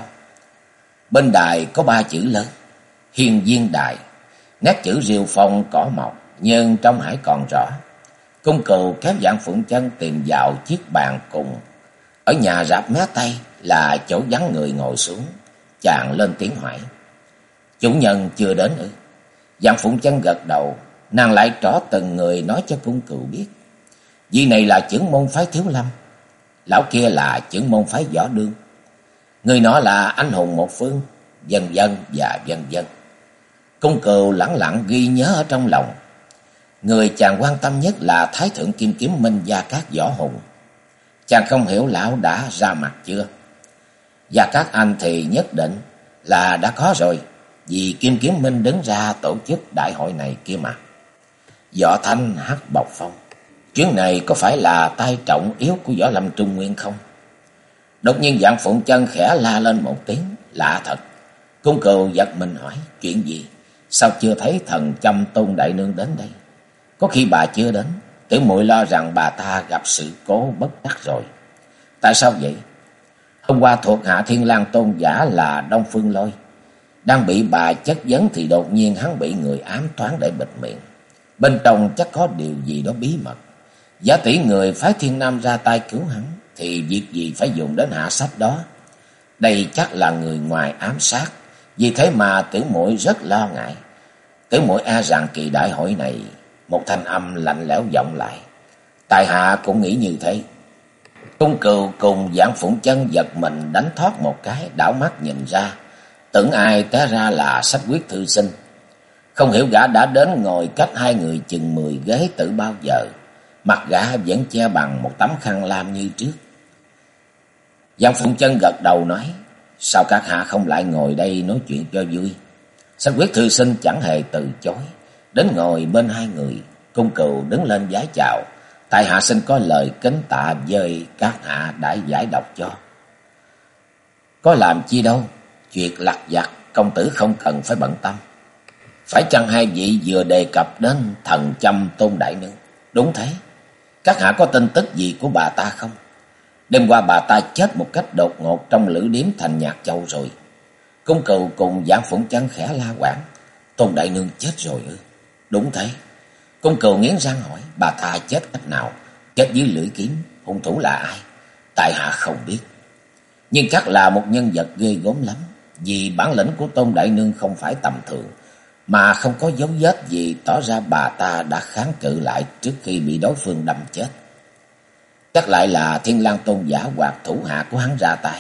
Bên đài có 3 chữ lớn: Hiên Viên Đài. Nét chữ rêu phong cỏ mọc, nhưng trong hải còn rõ. Cung Cừu kéo Vạn Phụng Chân tìm vào chiếc bàn cùng. Ở nhà rạp mé tây là chỗ vắng người ngồi xuống. Chàng lên tiếng hỏi: chủ nhân chưa đến ư? Vạn Phụng Chân gật đầu. Nàng lại trỏ từng người nói cho Cung Cừu biết. Vị này là trưởng môn phái Thiếu Lâm, lão kia là trưởng môn phái Võ Đương, người nọ là anh hùng một phương, vân vân và vân vân. Cung Cừu lẳng lặng ghi nhớ ở trong lòng. Người chàng quan tâm nhất là Thái thượng Kim Kiếm Minh Gia Cát Võ Hùng. Chàng không hiểu lão đã ra mặt chưa? Gia Cát Anh thì nhất định là đã có rồi, vì Kim Kiếm Minh đứng ra tổ chức đại hội này kia mà. Võ Thanh Hắc Bộc Phong, chuyến này có phải là tay trọng yếu của Võ Lâm Trung Nguyên không? Đột nhiên Vạn Phụng Chân khẽ la lên một tiếng, lạ thật. Cung Cừu giật mình hỏi: chuyện gì? Sao chưa thấy thần Châm Tôn đại nương đến đây? Có khi bà chưa đến, tiểu muội lo rằng bà ta gặp sự cố bất đắc rồi. Tại sao vậy? Hôm qua thuộc hạ Thiên Lang tôn giả là Đông Phương Lôi đang bị bà chất vấn, thì đột nhiên hắn bị người ám toán để bịt miệng. Bên trong chắc có điều gì đó bí mật. Giả tỷ người phái Thiên Nam ra tay cứu hắn, thì việc gì phải dùng đến hạ sách đó. Đây chắc là người ngoài ám sát, vì thế mà tiểu muội rất lo ngại. Tiểu muội e rằng kỳ đại hội này. Một thanh âm lạnh lẽo vọng lại: tại hạ cũng nghĩ như thế. Cung Cừu cùng Vạn Phụng Chân giật mình đánh thoát một cái, đảo mắt nhìn ra, tưởng ai té ra là Sách Quyết thư sinh. Không hiểu gã đã đến ngồi cách hai người chừng 10 ghế từ bao giờ, mặt gã vẫn che bằng một tấm khăn lam như trước. Vạn Phụng Chân gật đầu nói: sao các hạ không lại ngồi đây nói chuyện cho vui? Sách Quyết thư sinh chẳng hề từ chối, đến ngồi bên hai người. Cung Cừu đứng lên vái chào: tại hạ xin có lời kính tạ với các hạ đã giải độc cho. Có làm chi đâu, chuyện lặt vặt công tử không cần phải bận tâm. Phải chăng hai vị vừa đề cập đến thần Châm Tôn đại nương? Đúng thế. Các hạ có tin tức gì của bà ta không? Đêm qua bà ta chết một cách đột ngột trong lữ điếm thành Nhạc Châu rồi. Cung Cừu cùng Vạn Phụng Chân khẽ la quảng: Tôn đại nương chết rồi ư? Đúng thế. Cung Cừu nghiến răng hỏi: bà ta chết cách nào? Chết dưới lưỡi kiếm. Hung thủ là ai? Tại hạ không biết, nhưng chắc là một nhân vật ghê gớm lắm, vì bản lĩnh của Tôn đại nương không phải tầm thường, mà không có dấu vết gì tỏ ra bà ta đã kháng cự lại trước khi bị đối phương đâm chết. Chắc lại là Thiên Lang tôn giả hoặc thủ hạ của hắn ra tay.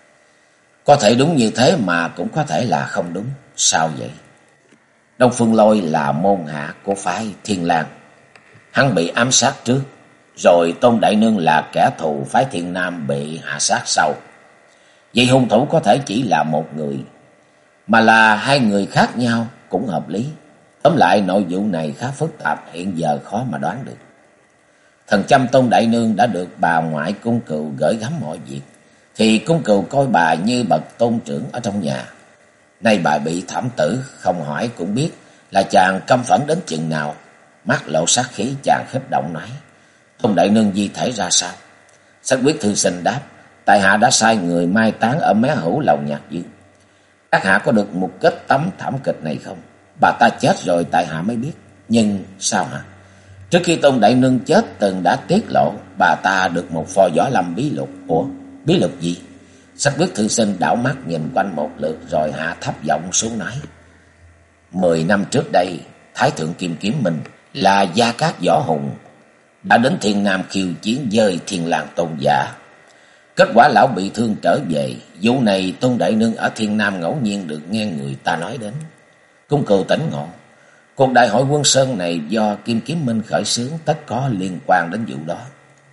Có thể đúng như thế mà cũng có thể là không đúng. Sao vậy? Đông Phương Lôi là môn hạ của phái Thiên Lang, hắn bị ám sát trước, rồi Tôn đại nương là kẻ thù phái Thiên Nam bị hạ sát sau. Vậy hung thủ có thể chỉ là một người, mà là hai người khác nhau cũng hợp lý. Tóm lại nội vụ này khá phức tạp, hiện giờ khó mà đoán được. Thần Châm Tôn đại nương đã được bà ngoại Cung Cừu gửi gắm mọi việc, thì Cung Cừu coi bà như bậc tôn trưởng ở trong nhà. Nay bà bị thảm tử, không hỏi cũng biết là chàng căm phẫn đến chừng nào. Mắt lộ sát khí, chàng khích động nói: Tôn đại nương di thể ra sao? Sách Quyết thư sinh đáp: tại hạ đã sai người mai táng ở mé hữu Lầu Nhạc Dương. Các hạ có được một kết tấm thảm kịch này không? Bà ta chết rồi tại hạ mới biết. Nhưng sao hả? Trước khi Tôn đại nương chết từng đã tiết lộ bà ta được một pho võ lâm bí lục. Ủa, bí lục gì? Sách Quyết thư sinh đảo mắt nhìn quanh một lượt rồi hạ thấp giọng xuống nói: 10 năm trước đây, Thái thượng Kim Kiếm Minh là Gia Cát Võ Hùng đã đến Thiên Nam khiêu chiến với Thiên Lang tôn giả. Kết quả lão bị thương trở về. Vụ này Tôn đại nương ở Thiên Nam ngẫu nhiên được nghe người ta nói đến. Cung Cừu tỉnh ngộ, cuộc đại hội Quân Sơn này do Kim Kiếm Minh khởi xướng, tất có liên quan đến vụ đó.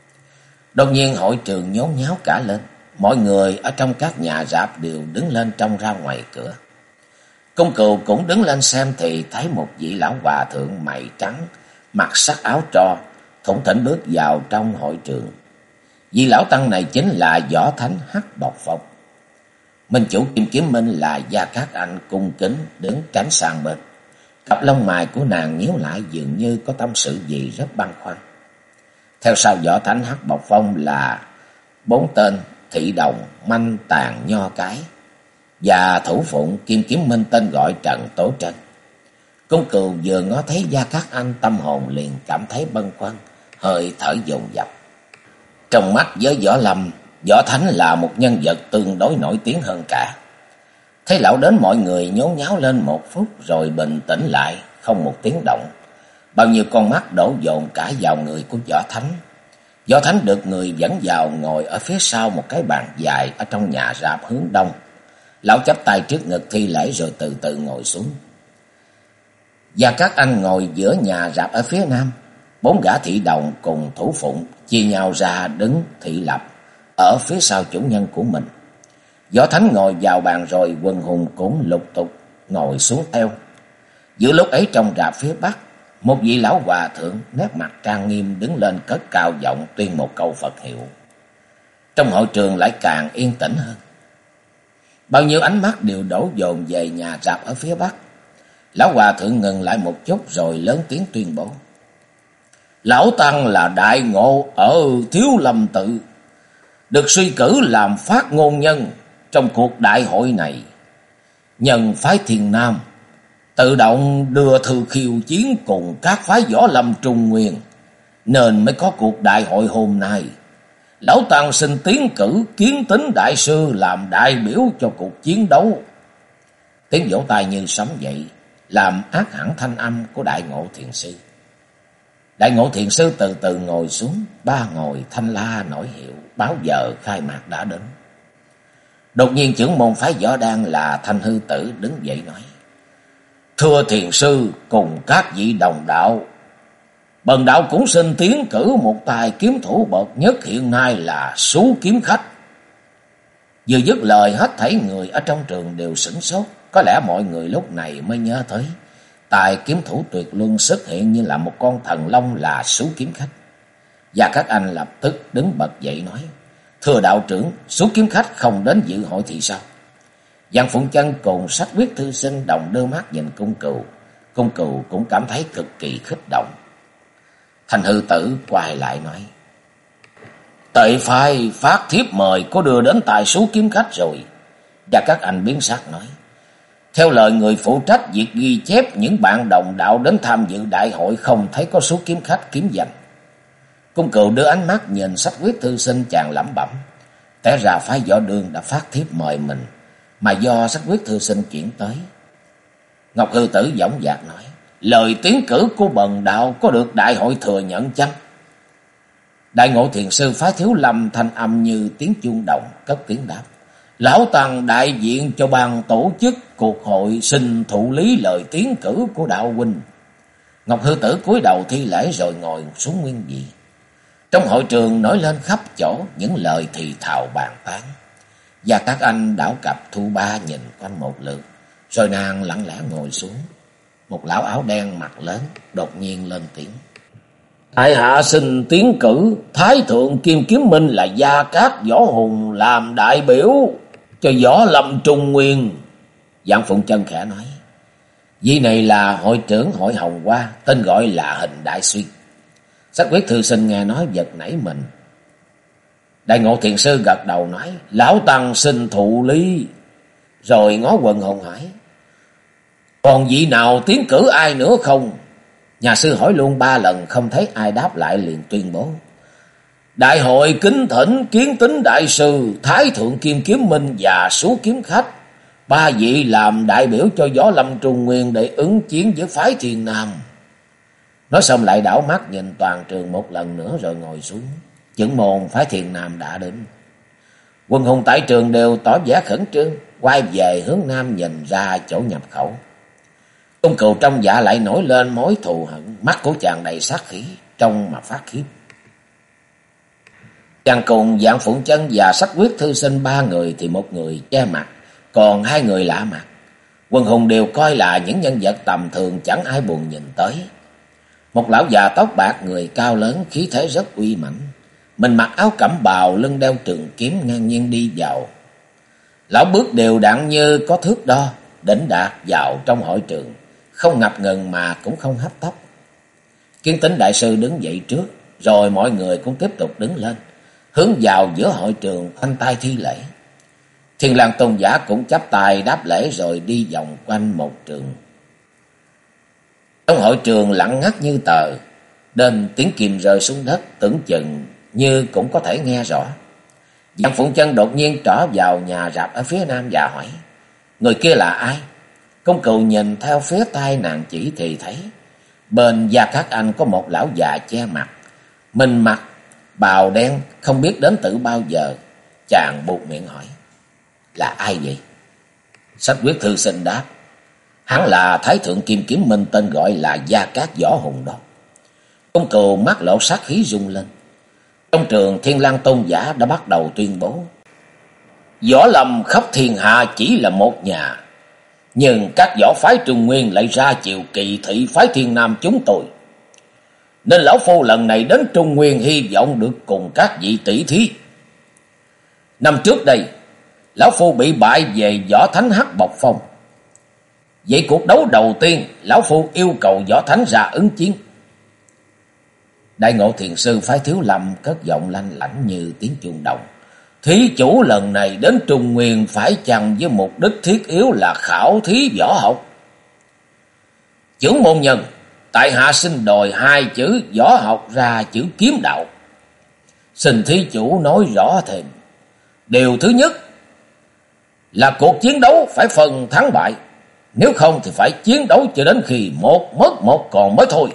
Đột nhiên hội trường nhốn nháo cả lên, mọi người ở trong các nhà rạp đều đứng lên trông ra ngoài cửa. Cung Cừu cũng đứng lên xem thì thấy một vị lão hòa thượng mày trắng, mặc sắc áo tro, thủng thỉnh bước vào trong hội trường. Vị lão tăng này chính là Võ Thánh Hắc Bộc Phong. Minh chủ Kim Kiếm Minh là Gia Cát Anh cung kính đứng tránh sang bên. Cặp lông mày của nàng nhíu lại, dường như có tâm sự gì rất băn khoăn. Theo sau Võ Thánh Hắc Bộc Phong là 4 tên thị đồng, manh tàn, nho cái và thủ phụng Kim Kiếm Minh tên gọi Trần Tố Trân. Cung Cừu vừa ngó thấy Gia Cát Anh, tâm hồn liền cảm thấy bâng khuâng, hơi thở dồn dập. Trong mắt với Võ Lâm, Võ Thánh là một nhân vật tương đối nổi tiếng hơn cả. Thấy lão đến, mọi người nhốn nháo lên một phút rồi bình tĩnh lại, không một tiếng động. Bao nhiêu con mắt đổ dồn cả vào người của Võ Thánh. Võ Thánh được người dẫn vào ngồi ở phía sau một cái bàn dài ở trong nhà rạp hướng đông. Lão chắp tay trước ngực thi lễ rồi từ từ ngồi xuống. Gia Cát Anh ngồi giữa nhà rạp ở phía nam. 4 gã thị đồng cùng thủ phụng chia nhau ra đứng thị lập ở phía sau chủ nhân của mình. Võ Thánh ngồi vào bàn rồi quần hùng cũng lục tục ngồi xuống theo. Giữa lúc ấy trong rạp phía bắc, một vị lão hòa thượng nét mặt trang nghiêm đứng lên cất cao giọng tuyên một câu Phật hiệu. Trong hội trường lại càng yên tĩnh hơn. Bao nhiêu ánh mắt đều đổ dồn về nhà rạp ở phía bắc. Lão hòa thượng ngừng lại một chút rồi lớn tiếng tuyên bố: Lão Tăng là đại ngộ ở Thiếu Lâm Tự, được suy cử làm phát ngôn nhân trong cuộc đại hội này. Nhân phái Thiền Nam tự động đưa thư khiêu chiến cùng các phái võ lâm Trung Nguyên, nên mới có cuộc đại hội hôm nay. Lão Tăng xin tiến cử Kiến Tính đại sư làm đại biểu cho cuộc chiến đấu. Tiếng vỗ tay như sấm dậy, làm át hẳn thanh âm của Đại Ngộ Thiền Sư. Đại Ngộ Thiền Sư từ từ ngồi xuống, ba ngồi thanh la nổi hiệu, báo giờ khai mạc đã đến. Đột nhiên trưởng môn phái Võ Đan là Thanh Hư Tử đứng dậy nói: Thưa Thiền Sư cùng các vị đồng đạo, bần đạo cũng xin tiến cử một tài kiếm thủ bậc nhất hiện nay là Sú Kiếm Khách. Vừa dứt lời, hết thảy người ở trong trường đều sửng sốt. Có lẽ mọi người lúc này mới nhớ tới tài kiếm thủ tuyệt luân xuất hiện như là một con thần long là Sú Kiếm Khách. Và các anh lập tức đứng bật dậy nói: Thưa đạo trưởng, Sú Kiếm Khách không đến dự hội thì sao? Giang Phụng Chân cùng Sách Quyết thư sinh đồng đưa mắt nhìn Cung Cừu. Cung Cừu cũng cảm thấy cực kỳ khích động. Thanh Hư Tử quay lại nói: Tệ phái phát thiếp mời có đưa đến tài Sú Kiếm Khách rồi. Và các anh biến sắc nói: Theo lời người phụ trách việc ghi chép, những bạn đồng đạo đến tham dự đại hội không thấy có Sú Kiếm Khách kiếm danh. Cung Cừu đưa ánh mắt nhìn Sách Quyết thư sinh, chàng lẩm bẩm: Té ra phái Võ Đường đã phát thiếp mời mình, mà do Sách Quyết thư sinh chuyển tới. Ngọc Hư Tử dõng dạc nói: Lời tiến cử của bần đạo có được đại hội thừa nhận chăng? Đại Ngộ Thiền Sư phái Thiếu Lâm thanh âm như tiếng chuông đồng cất tiếng đáp: Lão Tăng đại diện cho ban tổ chức cuộc hội xin thụ lý lời tiến cử của đạo huynh. Ngọc Hư Tử cúi đầu thi lễ rồi ngồi xuống nguyên vị. Trong hội trường nổi lên khắp chỗ những lời thì thào bàn tán. Và các anh đảo cặp Thu Ba nhìn quanh một lượt, rồi nàng lặng lẽ ngồi xuống. Một lão áo đen mặt lớn đột nhiên lên tiếng: Tại hạ xin tiến cử Thái Thượng Kim Kiếm Minh là Gia Cát Võ Hùng làm đại biểu cho Võ Lâm Trung Nguyên. Giang Phụng Chân khẽ nói: Vị này là hội trưởng hội Hồng Hoa, tên gọi là Hình Đại Xuyên. Sách Quyết thư sinh nghe nói giật nảy mình. Đại Ngộ Thiền Sư gật đầu nói: Lão Tăng xin thụ lý. Rồi ngó quần hùng hỏi: Còn vị nào tiến cử ai nữa không? Nhà sư hỏi luôn 3 lần không thấy ai đáp lại, liền tuyên bố: Đại hội kính thỉnh Kiến Tính đại sư, Thái Thượng Kim Kiếm Minh và Sú Kiếm Khách, 3 vị làm đại biểu cho Võ Lâm Trung Nguyên để ứng chiến với phái Thiền Nam. Nói xong lại đảo mắt nhìn toàn trường một lần nữa rồi ngồi xuống. Trưởng môn phái Thiền Nam đã đến. Quần hùng tại trường đều tỏ vẻ khẩn trương, quay về hướng nam nhìn ra chỗ nhập khẩu. Cung Cừu trong dạ lại nổi lên mối thù hận, mắt của chàng đầy sát khí, trông mà phát khiếp. Chàng cùng Giang Phụng Chân và Sách Quyết thư sinh 3 người thì một người che mặt, còn 2 người lạ mặt. Quần hùng đều coi là những nhân vật tầm thường, chẳng ai buồn nhìn tới. Một lão già tóc bạc, người cao lớn, khí thế rất uy mãnh. Mình mặc áo cẩm bào, lưng đeo trường kiếm ngang nhiên đi vào. Lão bước đều đặn như có thước đo, đỉnh đạt vào trong hội trường, không ngập ngừng mà cũng không hấp tấp. Kiến Tính đại sư đứng dậy trước, rồi mọi người cũng tiếp tục đứng lên, hướng vào giữa hội trường khoanh tay thi lễ. Thiên Lang tôn giả cũng chắp tay đáp lễ rồi đi vòng quanh một trường. Trong hội trường lặng ngắt như tờ, đến tiếng kim rơi xuống đất tưởng chừng như cũng có thể nghe rõ. Giang Phụng Chân đột nhiên trỏ vào nhà rạp ở phía nam và hỏi: người kia là ai? Công Cừu nhìn theo phía tay nàng chỉ thì thấy bên Gia Cát Anh có một lão già che mặt, mình mặc bào đen không biết đến từ bao giờ. Chàng buột miệng hỏi: là ai vậy? Sách Quyết thư sinh đáp: hắn là Thái thượng Kim Kiếm Minh, tên gọi là Gia Cát Võ Hùng đó. Công Cừu mắt lộ sát khí rung lên. Trong trường, Thiên Lang tôn giả đã bắt đầu tuyên bố: võ lâm khắp thiên hạ chỉ là một nhà, nhưng các võ phái Trung Nguyên lại ra chiều kỳ thị phái Thiên Nam chúng tôi, nên lão phu lần này đến Trung Nguyên hy vọng được cùng các vị tỷ thí. Năm trước đây, lão phu bị bại về võ thánh Hắc Bộc Phong. Vậy cuộc đấu đầu tiên, lão phu yêu cầu võ thánh ra ứng chiến. Đại Ngộ Thiền sư phái Thiếu Lâm cất giọng lanh lảnh như tiếng chuông đồng: thí chủ lần này đến Trung Nguyên phải chăng với mục đích thiết yếu là khảo thí võ học? Chưởng môn nhân, tại hạ xin đòi hai chữ võ học ra chữ kiếm đạo. Xin thí chủ nói rõ thêm. Điều thứ nhất là cuộc chiến đấu phải phân thắng bại, nếu không thì phải chiến đấu cho đến khi một mất một còn mới thôi.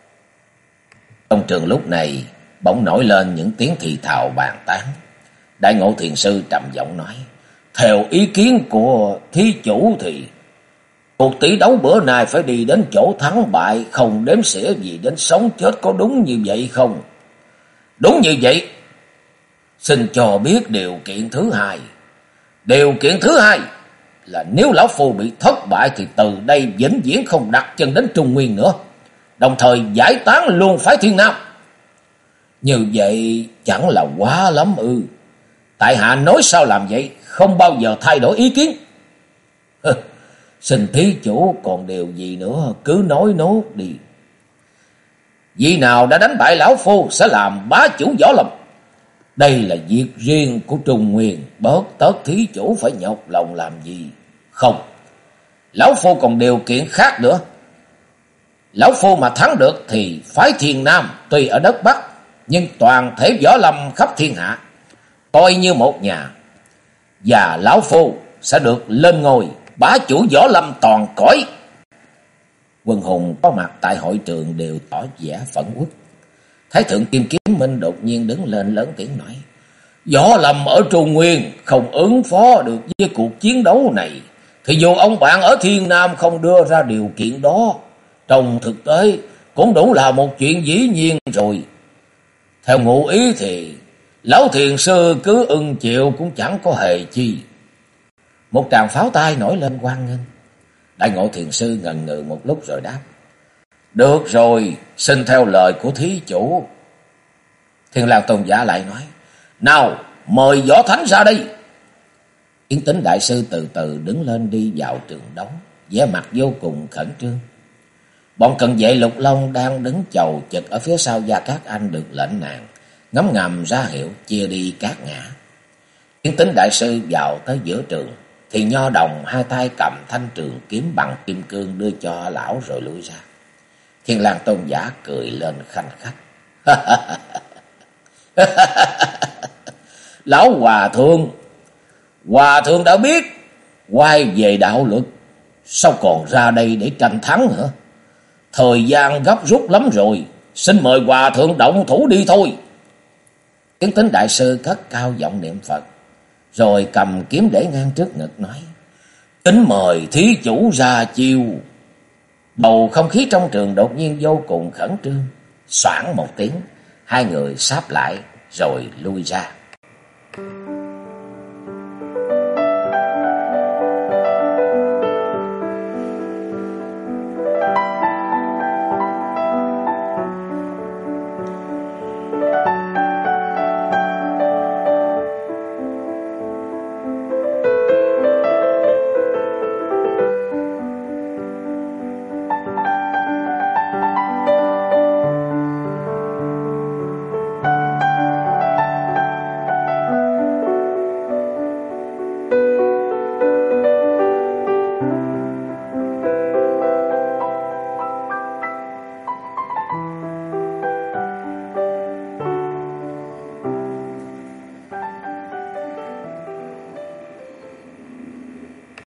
Trong trường lúc này bỗng nổi lên những tiếng thì thào bàn tán. Đại Ngộ Thiền sư trầm giọng nói: theo ý kiến của thí chủ thì cuộc tỷ đấu bữa nay phải đi đến chỗ thắng bại, không đếm xỉa gì đến sống chết, có đúng như vậy không? Đúng như vậy. Xin cho biết điều kiện thứ hai. Điều kiện thứ hai là nếu lão phu bị thất bại thì từ đây vĩnh viễn không đặt chân đến Trung Nguyên nữa, đồng thời giải tán luôn phái Thiên Nam. Như vậy chẳng là quá lắm ư? Tại hạ nói sao làm vậy, không bao giờ thay đổi ý kiến. Xin thí chủ còn điều gì nữa cứ nói nốt đi. Vị nào đã đánh bại lão phu sẽ làm bá chủ võ lâm. Đây là việc riêng của Trung Nguyên, bớt tất thí chủ phải nhọc lòng làm gì. Không, lão phu còn điều kiện khác nữa. Lão phu mà thắng được thì phái Thiên Nam tuy ở đất Bắc, nhưng toàn thể võ lâm khắp thiên hạ coi như một nhà, và lão phu sẽ được lên ngôi bá chủ võ lâm toàn cõi. Quân hùng có mặt tại hội trường đều tỏ vẻ phẫn uất. Thái thượng Kim Kiếm Minh đột nhiên đứng lên lớn tiếng nói: võ lâm ở Trung Nguyên không ứng phó được với cuộc chiến đấu này, thì dù ông bạn ở Thiên Nam không đưa ra điều kiện đó, trong thực tế cũng đủ là một chuyện dĩ nhiên rồi. Theo ngụ ý thì lão thiền sư cứ ưng chịu cũng chẳng có hề chi. Một tràng pháo tay nổi lên hoan nghênh. Đại Ngộ Thiền sư ngần ngừ một lúc rồi đáp: được rồi, xin theo lời của thí chủ. Thiên Lang tôn giả lại nói: nào, mời võ thánh ra đây. Kiến Tính đại sư từ từ đứng lên đi vào trường đấu, vẻ mặt vô cùng khẩn trương. Bọn cận vệ Lục Long đang đứng chầu chực ở phía sau Gia Cát Anh được lệnh nàng ngấm ngầm ra hiệu chia đi các ngã. Kiến Tính đại sư vào tới giữa trường thì Nho Đồng hai tay cầm thanh trường kiếm bằng kim cương đưa cho lão rồi lui ra. Thiên Lang tôn giả cười lên khanh khách: lão hòa thượng đã biết quay về đạo luật, sao còn ra đây để tranh thắng hả? Thời gian gấp rút lắm rồi, xin mời hòa thượng động thủ đi thôi. Kiến Tính đại sư cất cao giọng niệm Phật, rồi cầm kiếm để ngang trước ngực nói: kính mời thí chủ ra chiêu. Bầu không khí trong trường đột nhiên vô cùng khẩn trương. Xoảng một tiếng, hai người sáp lại rồi lui ra.